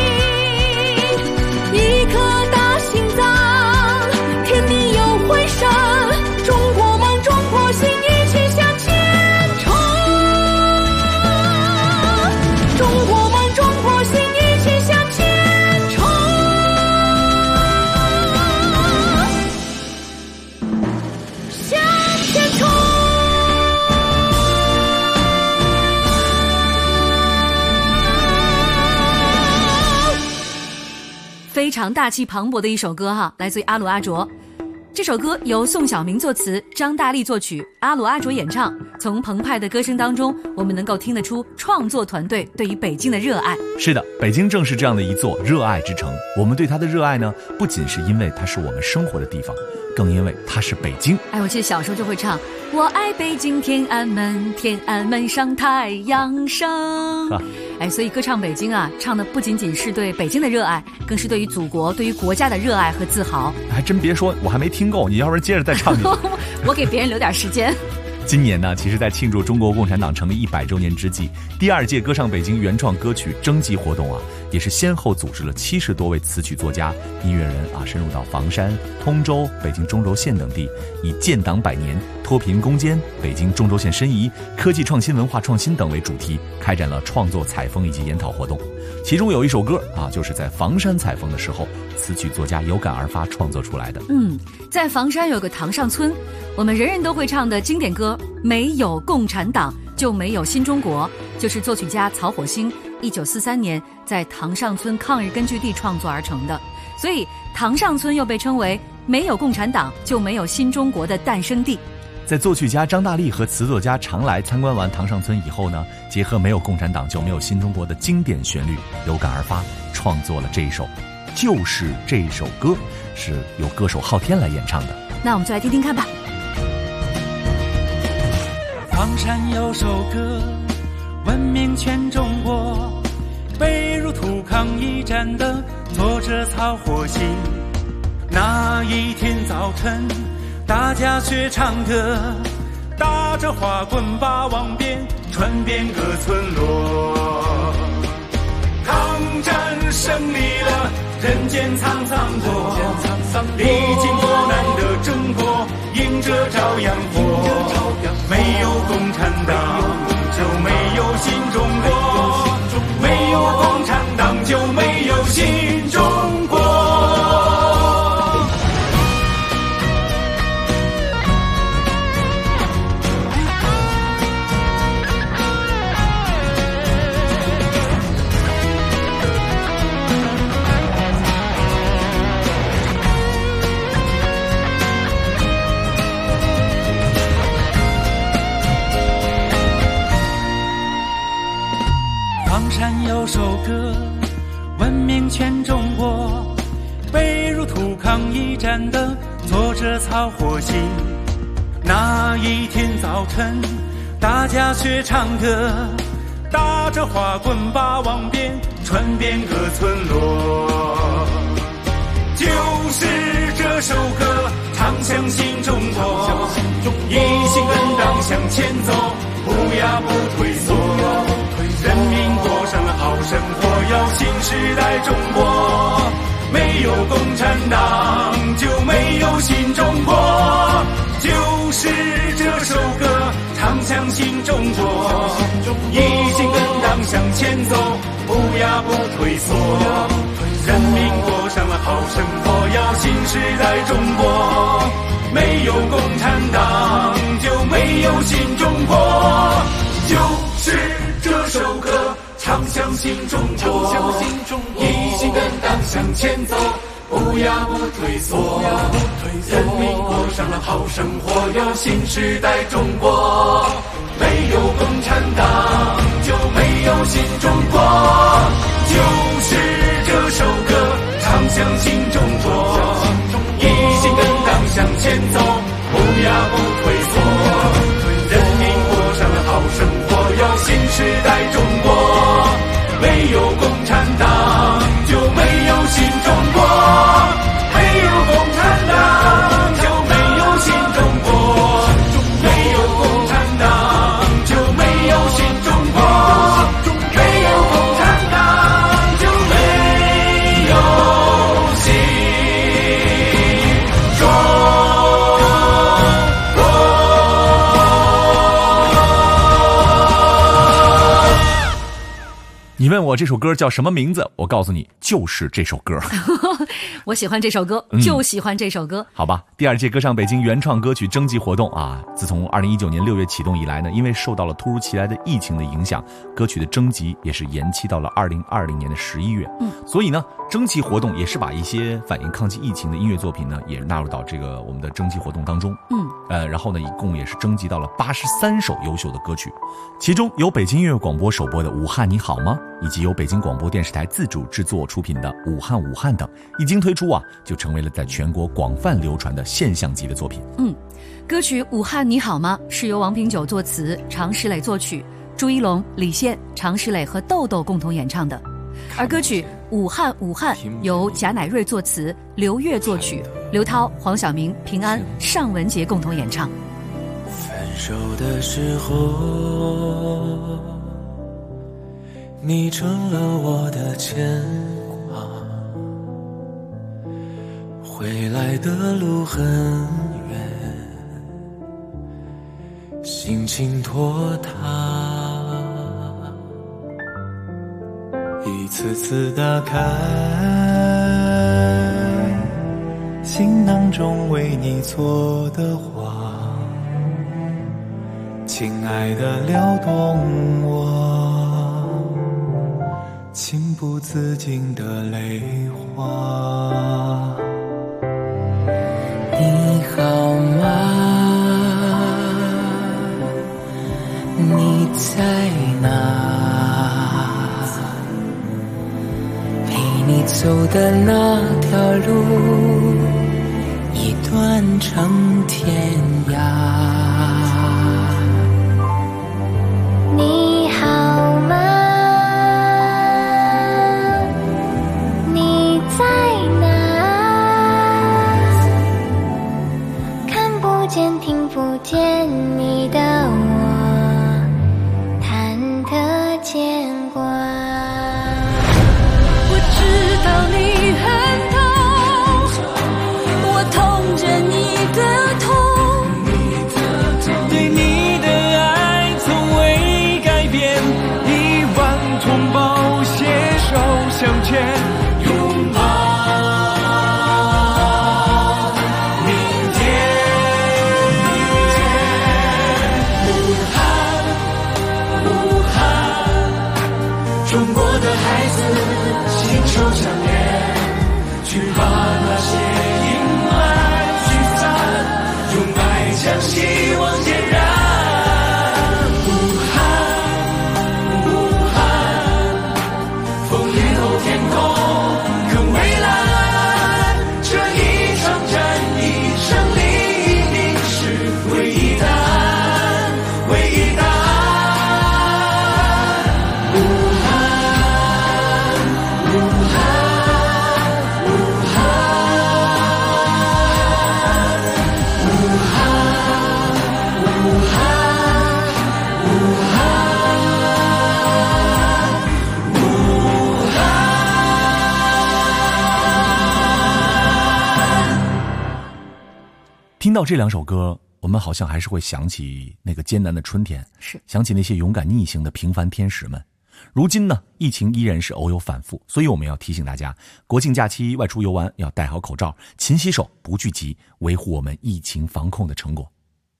一颗大心脏，天地有回声，中国梦，中国心，一起向前冲，中国梦，中国心，一起向前冲，向前冲。 非常大气磅礴的一首歌哈，来自于阿鲁阿卓。这首歌由宋晓明作词，张大力作曲，阿鲁阿卓演唱。从澎湃的歌声当中，我们能够听得出创作团队对于北京的热爱。 是的，北京正是这样的一座热爱之城。我们对它的热爱呢，不仅是因为它是我们生活的地方，更因为它是北京。 哎，我记得小时候就会唱我爱北京天安门，天安门上太阳升。哎，所以歌唱北京啊，唱的不仅仅是对北京的热爱，更是对于祖国、对于国家的热爱和自豪。 还真别说，我还没听够，你要不然接着再唱。 我给别人留点时间。 今年呢，其实在庆祝中国共产党成立100周年之际，第2届歌唱北京原创歌曲征集活动啊，也是先后组织了70多位词曲作家、音乐人啊，深入到房山、通州、北京中轴线等地，以建党100年、脱贫攻坚、北京中轴线申遗、科技创新、文化创新等为主题，开展了创作采风以及研讨活动。其中有一首歌啊，就是在房山采风的时候，词曲作家有感而发创作出来的。 在房山有个塘上村，我们人人都会唱的经典歌《没有共产党就没有新中国》，就是作曲家曹火星1943年在塘上村抗日根据地创作而成的。所以塘上村又被称为没有共产党就没有新中国的诞生地。 在作曲家张大力和词作家常来参观完塘上村以后呢，结合没有共产党就没有新中国的经典旋律，有感而发创作了这一首就是这首歌，是由歌手昊天来演唱的。 那我们就来听听看吧。 房山有首歌闻名全中国，北入土抗一战的作者曹火星。那一天早晨大家学唱歌，打着花棍把往边传遍各村落。抗战胜利了，人间沧桑过，历经磨难的中国迎着朝阳火。没有共产党就没有新中国，没有共产党就没有新中国。 首歌，闻名全中国。北入土抗一战的作者曹火星，那一天早晨，大家学唱歌，打着花棍把王鞭传遍各村落。就是这首歌，唱响新中国，一心跟党向前走，不压不退缩。人民过上了好生活，要新时代中国。没有共产党，就没有新中国。就是这首歌，唱响新中国，一心跟党向前走，不压不退缩。人民过上了好生活，要新时代中国。没有共产党，就没有新中国。就是这首歌，唱响新中国，一心跟党向前走，不压不退缩。人民过上了好生活，要新时代中国。没有共产党，就没有新中国。就是这首歌，唱响新中国，一心跟党向前走，不压不退缩。人民过上了好生活，要新时代中国。没有共产党，就没有新中国。没有共产党，就没有新中国。没有共产党，就没有新中国。没有共产党，就没有新中国。 你问我这首歌叫什么名字，我告诉你，就是这首歌。 我喜欢这首歌，就喜欢这首歌。 好吧，第2届歌唱北京原创歌曲征集活动啊，自从2019年6月启动以来呢，因为受到了突如其来的疫情的影响，歌曲的征集也是延期到了2020年的11月。所以呢，征集活动也是把一些反映抗击疫情的音乐作品呢，也纳入到这个我们的征集活动当中。然后呢，一共也是征集到了83首优秀的歌曲，其中由北京音乐广播首播的《武汉你好吗》，以及由北京广播电视台自主制作出品的《武汉武汉》等，一经推出啊，就成为了在全国广泛流传的现象级的作品。 歌曲《武汉你好吗》是由王品九作词，常石磊作曲，朱一龙、李现、常石磊和豆豆共同演唱的。而歌曲《武汉武汉》由贾乃瑞作词，刘越作曲，刘涛、黄晓明、平安、尚雯婕共同演唱。 分手的时候，你成了我的牵挂，回来的路很远，心情拖沓，一次次打开行囊中为你做的花，亲爱的撩动我情不自禁的泪花。你好吗？你在哪？陪你走的那条路已断成天涯。 你好吗？你在哪？看不见听不见你的我，忐忑牵挂。 我知道你很痛，我痛着你的痛， 到这两首歌，我们好像还是会想起那个艰难的春天， 是想起那些勇敢逆行的平凡天使们。如今呢，疫情依然是偶有反复，所以我们要提醒大家，国庆假期外出游玩要戴好口罩，勤洗手，不聚集，维护我们疫情防控的成果。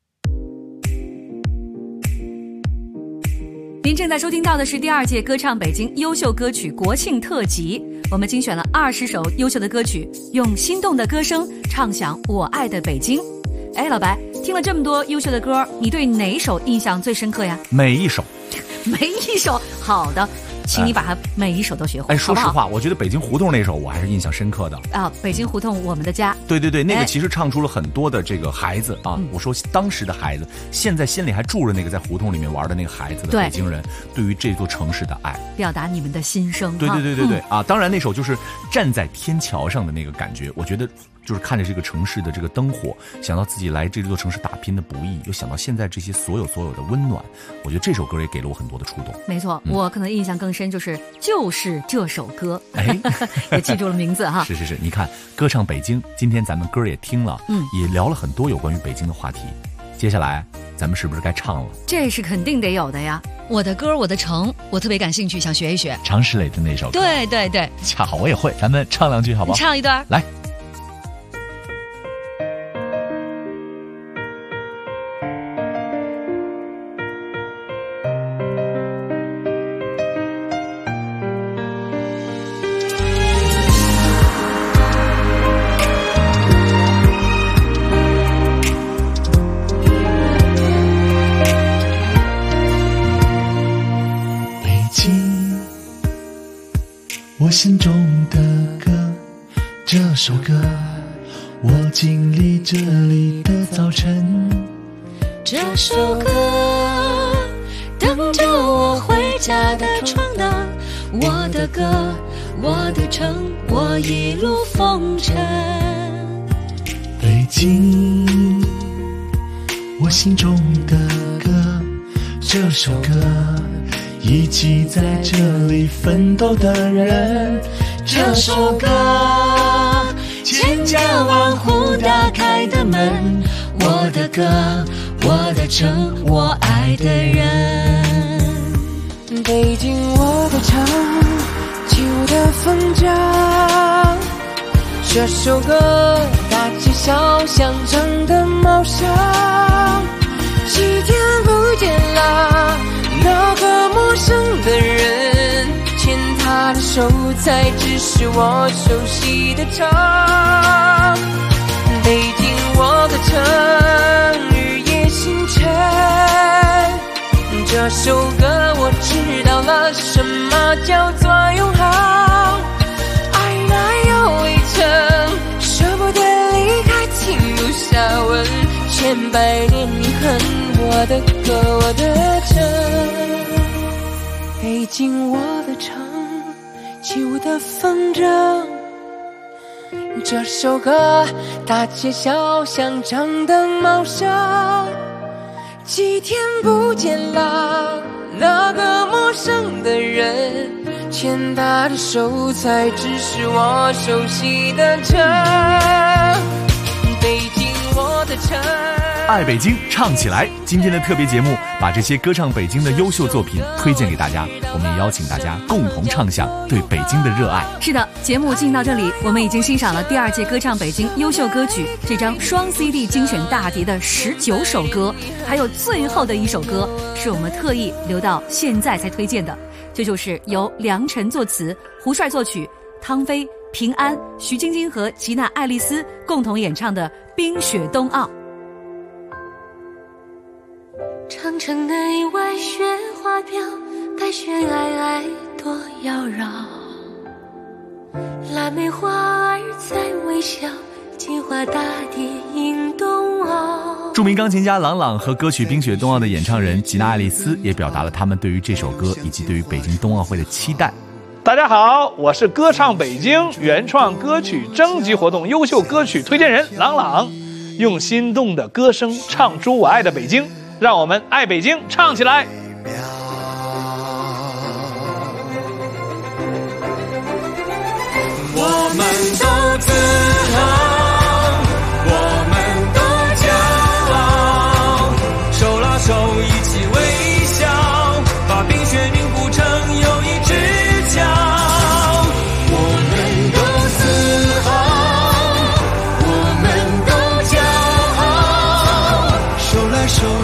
您正在收听到的是第2届歌唱北京优秀歌曲国庆特辑，我们精选了20首优秀的歌曲，用心动的歌声唱响我爱的北京。哎，老白，听了这么多优秀的歌，你对哪一首印象最深刻呀？ 每一首。 每一首，好的，请你把它每一首都学会。 说实话，我觉得北京胡同那首我还是印象深刻的啊。北京胡同我们的家， 对，那个其实唱出了很多的这个孩子啊。我说当时的孩子，现在心里还住着那个在胡同里面玩的那个孩子的北京人，对于这座城市的爱， 表达你们的心声。 对啊，当然那首就是站在天桥上的那个感觉，我觉得就是看着这个城市的这个灯火，想到自己来这座城市打拼的不易，又想到现在这些所有的温暖，我觉得这首歌也给了我很多的触动。 没错，我可能印象更深就是这首歌，也记住了名字哈。 是，你看歌唱北京，今天咱们歌也听了，也聊了很多有关于北京的话题。接下来咱们是不是该唱了？ 这是肯定得有的呀。我的歌我的城，我特别感兴趣，想学一学常石磊的那首歌。 对， 恰好我也会，咱们唱两句好不好？ 你唱一段来。 我心中的歌，这首歌，我经历这里的早晨。 这首歌，等着我回家的闯荡。我的歌，我的城，我一路风尘。 北京，我心中的歌，这首歌。一起在这里奋斗的人， 这首歌，千家万户打开的门，我的歌，我的城，我爱的人。 北京我的城，旧的风筝，这首歌，大街小巷长的茂盛，几天不见了那个陌生的人，牵他的手才只是我熟悉的城。北京我的城，日夜星辰，这首歌我知道了什么叫做永恒。爱那又一程，舍不得离开，情如下文，千百年你恨我的歌，我的城。北京我的城，旧的风筝，这首歌，大街小巷长灯茂盛，几天不见了那个陌生的人，牵他的手才只是我熟悉的城。北京我的城， 爱北京唱起来。今天的特别节目把这些歌唱北京的优秀作品推荐给大家，我们也邀请大家共同唱响对北京的热爱。 是的，节目进到这里，我们已经欣赏了第2届歌唱北京优秀歌曲这张双 CD 精选大碟的19首歌，还有最后的一首歌是我们特意留到现在才推荐的，这就是由梁晨作词，胡帅作曲，汤菲、平安、徐晶晶和吉娜爱丽丝共同演唱的《冰雪冬奥》。 长城内外雪花飘，白雪皑皑多妖娆，腊梅花儿在微笑，金花大地迎冬奥。 著名钢琴家郎朗和歌曲《冰雪冬奥》的演唱人吉娜爱丽丝也表达了他们对于这首歌以及对于北京冬奥会的期待。 大家好，我是歌唱北京原创歌曲征集活动优秀歌曲推荐人郎朗，用心动的歌声唱出我爱的北京，让我们爱北京唱起来。 我们都自豪，我们都骄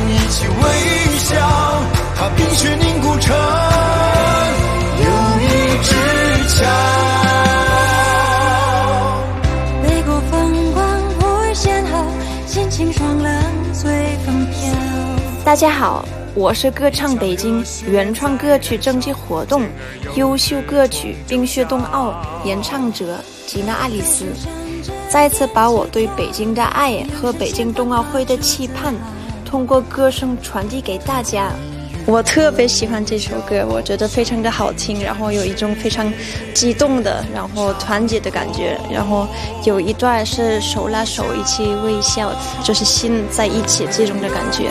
一起微笑，把冰雪凝固成有一只桥。 北国风光忽而现后，心情爽朗随风飘。 大家好，我是歌唱北京原创歌曲征集活动优秀歌曲冰雪冬奥演唱者吉娜爱丽丝，再次把我对北京的爱和北京冬奥会的期盼通过歌声传递给大家。我特别喜欢这首歌，我觉得非常的好听，然后有一种非常激动的，然后团结的感觉，然后有一段是手拉手一起微笑，就是心在一起这种的感觉。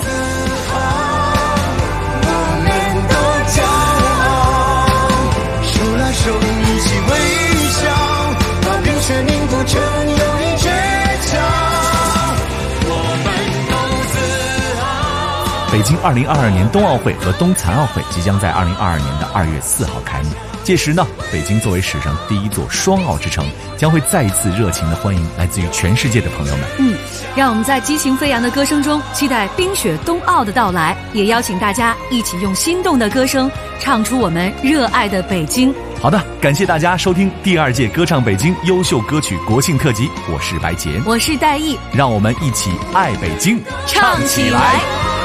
手一起微笑，把冰雪凝固成有一只桥。我们都自豪。 北京2022年冬奥会和冬残奥会即将在2022年的2月4号开幕。届时呢，北京作为史上第一座双奥之城，将会再一次热情的欢迎来自于全世界的朋友们。 让我们在激情飞扬的歌声中期待冰雪冬奥的到来，也邀请大家一起用心动的歌声唱出我们热爱的北京。 好的，感谢大家收听第2届歌唱北京优秀歌曲国庆特辑，我是白洁， 我是戴毅， 让我们一起爱北京， 唱起来。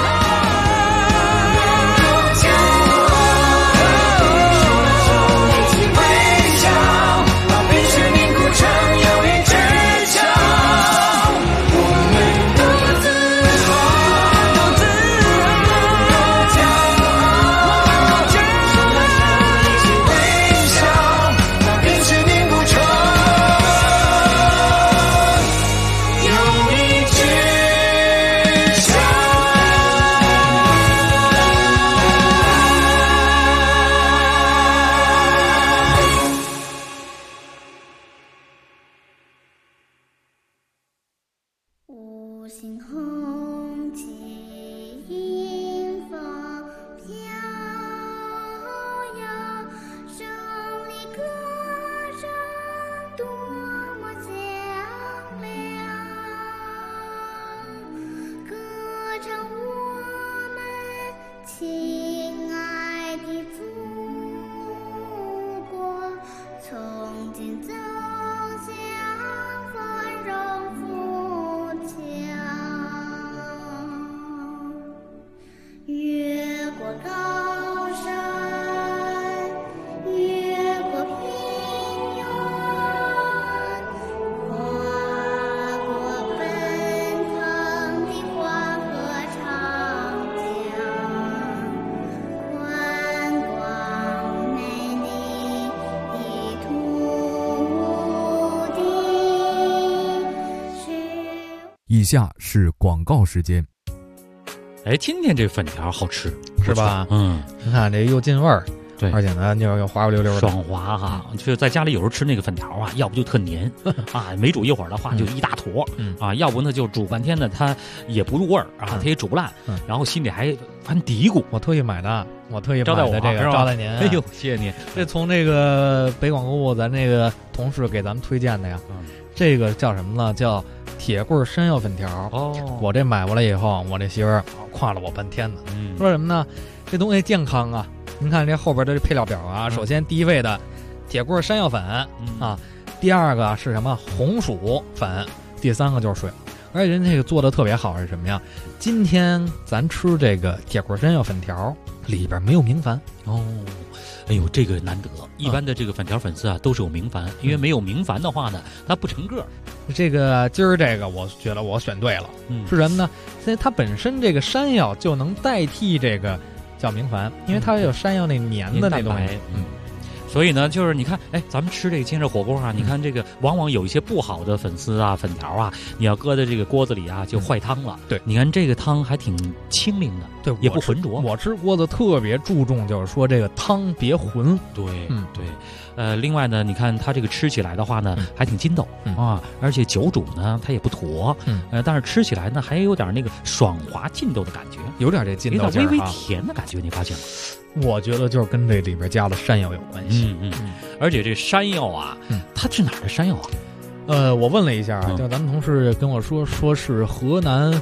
以下是广告时间。 哎，今天这粉条好吃， 是吧？你看这又进味儿， 对， 而且呢又滑滑溜溜的， 爽滑哈。就在家里有时候吃那个粉条啊，要不就特黏啊，没煮一会儿的话就一大坨啊，要不呢就煮半天呢它也不入味儿啊，它也煮不烂，然后心里还嘀咕。 我特意买的， 招待我这个招待您。 哎呦，谢谢您。 这从这个北广购物咱这个同事给咱们推荐的呀，这个叫什么呢？叫铁棍山药粉条。我这买过来以后，我这媳妇儿夸了我半天呢，说什么呢？这东西健康啊！您看这后边的这配料表啊，首先第一位的铁棍山药粉啊，第二个是什么红薯粉，第三个就是水。而且人这个做的特别好是什么呀？今天咱吃这个铁棍山药粉条里边没有明矾哦。哎呦，这个难得，一般的这个粉条粉丝啊都是有明矾，因为没有明矾的话呢，它不成个。 这个今儿这个我觉得我选对了，是什么呢？因为它本身这个山药就能代替这个叫明矾，因为它有山药那黏的那东西。 所以呢，就是你看，哎，咱们吃这个煎热火锅啊，你看这个往往有一些不好的粉丝啊、粉条啊，你要搁在这个锅子里啊，就坏汤了。 对， 你看这个汤还挺清灵的， 对， 也不浑浊。 我吃锅子特别注重，就是说这个汤别浑。 对，对。另外呢，你看它这个吃起来的话呢，还挺筋道啊，而且久煮呢，它也不坨。但是吃起来呢，还有点那个爽滑劲道的感觉， 有点这劲道劲儿， 有点微微甜的感觉，你发现吗？ 我觉得就是跟这里边加的山药有关系。 而且这山药啊，它是哪儿的山药啊？ 我问了一下，就咱们同事跟我说是河南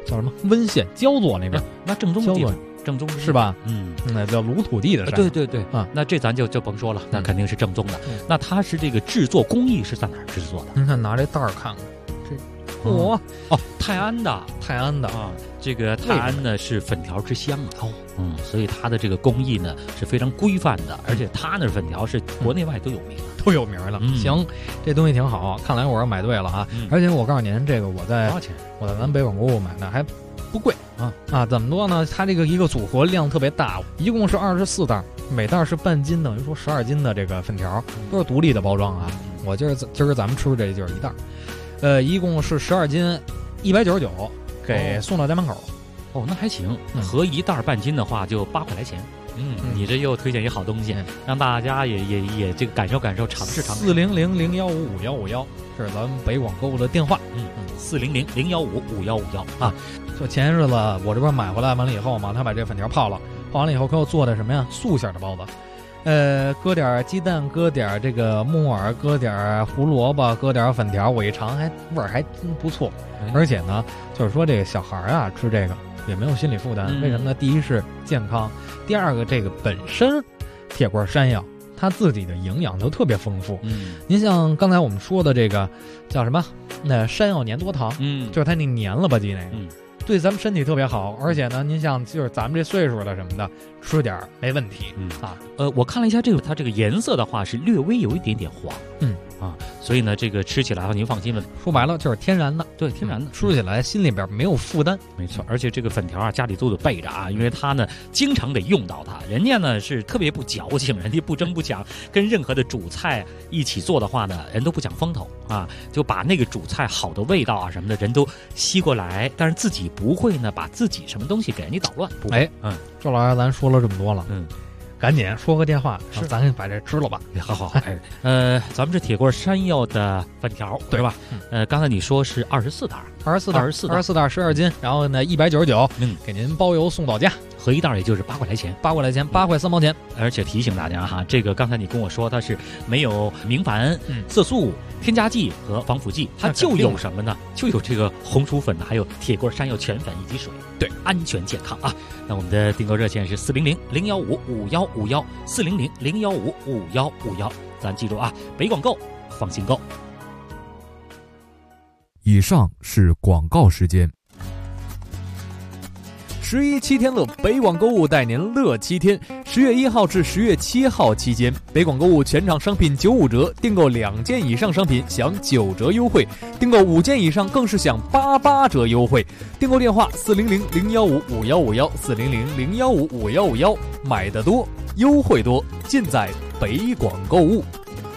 叫什么温县焦作那边， 那正宗的地方，正宗是吧？ 那叫鲁土地的山。 对啊，那这咱就甭说了，那肯定是正宗的。那它是这个制作工艺是在哪儿制作的？ 您看拿这袋儿看看，这哦，泰安的啊， 这个泰安呢是粉条之乡啊。所以它的这个工艺呢是非常规范的，而且它那粉条是国内外都有名的。 都有名了。行，这东西挺好，看来我是买对了啊！而且我告诉您，这个我在多少钱？ 我在咱北广购物买的还不贵啊！怎么多呢？它这个一个组合量特别大，一共是24袋，每袋是半斤，等于说12斤的这个粉条，都是独立的包装啊。我今儿咱们吃这就是一袋，一共是12斤，199，给送到家门口。 哦，那还行，合一袋半斤的话就8块来钱。你这又推荐一好东西，让大家也这个感受感受，尝试尝试。 400-015-5151是咱们北广购物的电话。 400-015-5151啊。 就前些日子我这边买回来完了以后嘛，他把这粉条泡完了以后给我做的什么呀？素馅的包子。搁点鸡蛋，搁点这个木耳，搁点胡萝卜，搁点粉条，我一尝味儿还真不错。而且呢，就是说这个小孩啊吃这个也没有心理负担。为什么呢？第一是健康，第二个这个本身铁棍山药它自己的营养就特别丰富。您像刚才我们说的这个叫什么？那山药粘多糖，就是它那粘了吧唧那个。对咱们身体特别好，而且呢，您像就是咱们这岁数的什么的，吃点没问题啊。 我看了一下它这个颜色的话是略微有一点点黄，所以呢，这个吃起来您放心了。 说白了就是天然的， 对，天然的， 吃起来心里边没有负担。 没错，而且这个粉条啊，家里都得备着啊，因为它呢经常得用到它。人家呢是特别不矫情，人家不争不抢，跟任何的主菜一起做的话呢，人都不讲风头啊，就把那个主菜好的味道啊什么的人都吸过来，但是自己不会呢把自己什么东西给人家捣乱。 周老师，咱说了这么多了，赶紧说个电话，咱把这吃了吧。 好，咱们这铁棍山药的粉条，对吧？刚才你说是24袋 ，24袋12斤，然后呢199，给您包邮送到家， 合一袋也就是8块来钱 ，8块3毛钱。 而且提醒大家哈，这个刚才你跟我说它是没有明矾、色素、添加剂和防腐剂，它就有什么呢？就有这个红薯粉，还有铁棍山药全粉以及水，对，安全健康啊。那我们的订购热线是400-015-5151，400-015-5151，咱记住啊，北广购，放心购。 以上是广告时间。11七天乐，北广购物带您乐7天。10月1号至10月7号期间，北广购物全场商品95折，订购2件以上商品享9折优惠，订购5件以上更是享88折优惠。订购电话400-015-5151，400-015-5151，买得多，优惠多，尽在北广购物。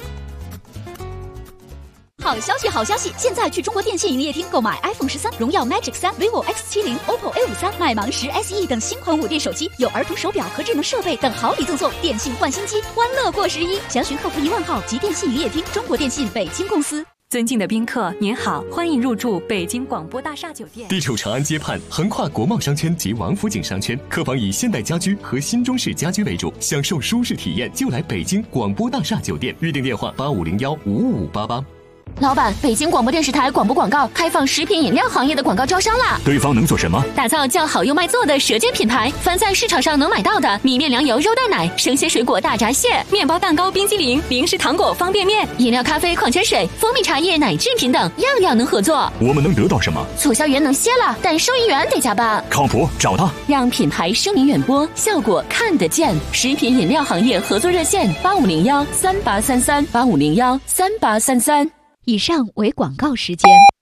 好消息，好消息！现在去中国电信营业厅购买 iPhone 13、荣耀 Magic 3、vivo X70、OPPO A53、麦芒10 SE 等新款5D 手机，有儿童手表和智能设备等好礼赠送。电信换新机，欢乐过11。详询客服1万号及电信营业厅，中国电信北京公司。 尊敬的宾客，您好，欢迎入住北京广播大厦酒店。 地处长安街畔，横跨国贸商圈及王府井商圈，客房以现代家居和新中式家居为主，享受舒适体验就来北京广播大厦酒店。预订电话8501-5588。 老板，北京广播电视台广播广告开放食品饮料行业的广告招商啦！ 对方能做什么？ 打造叫好又卖座的舌尖品牌，凡在市场上能买到的米面粮油肉蛋奶、生鲜水果大闸蟹、面包蛋糕、冰激凌、零食糖果、方便面、饮料、咖啡、矿泉水、蜂蜜茶叶、奶制品等，样样能合作。 我们能得到什么？ 促销员能歇了，但收银员得加班。 靠谱，找他， 让品牌声名远播，效果看得见。食品饮料行业合作热线：8501-3833，8501-3833。 以上为广告时间。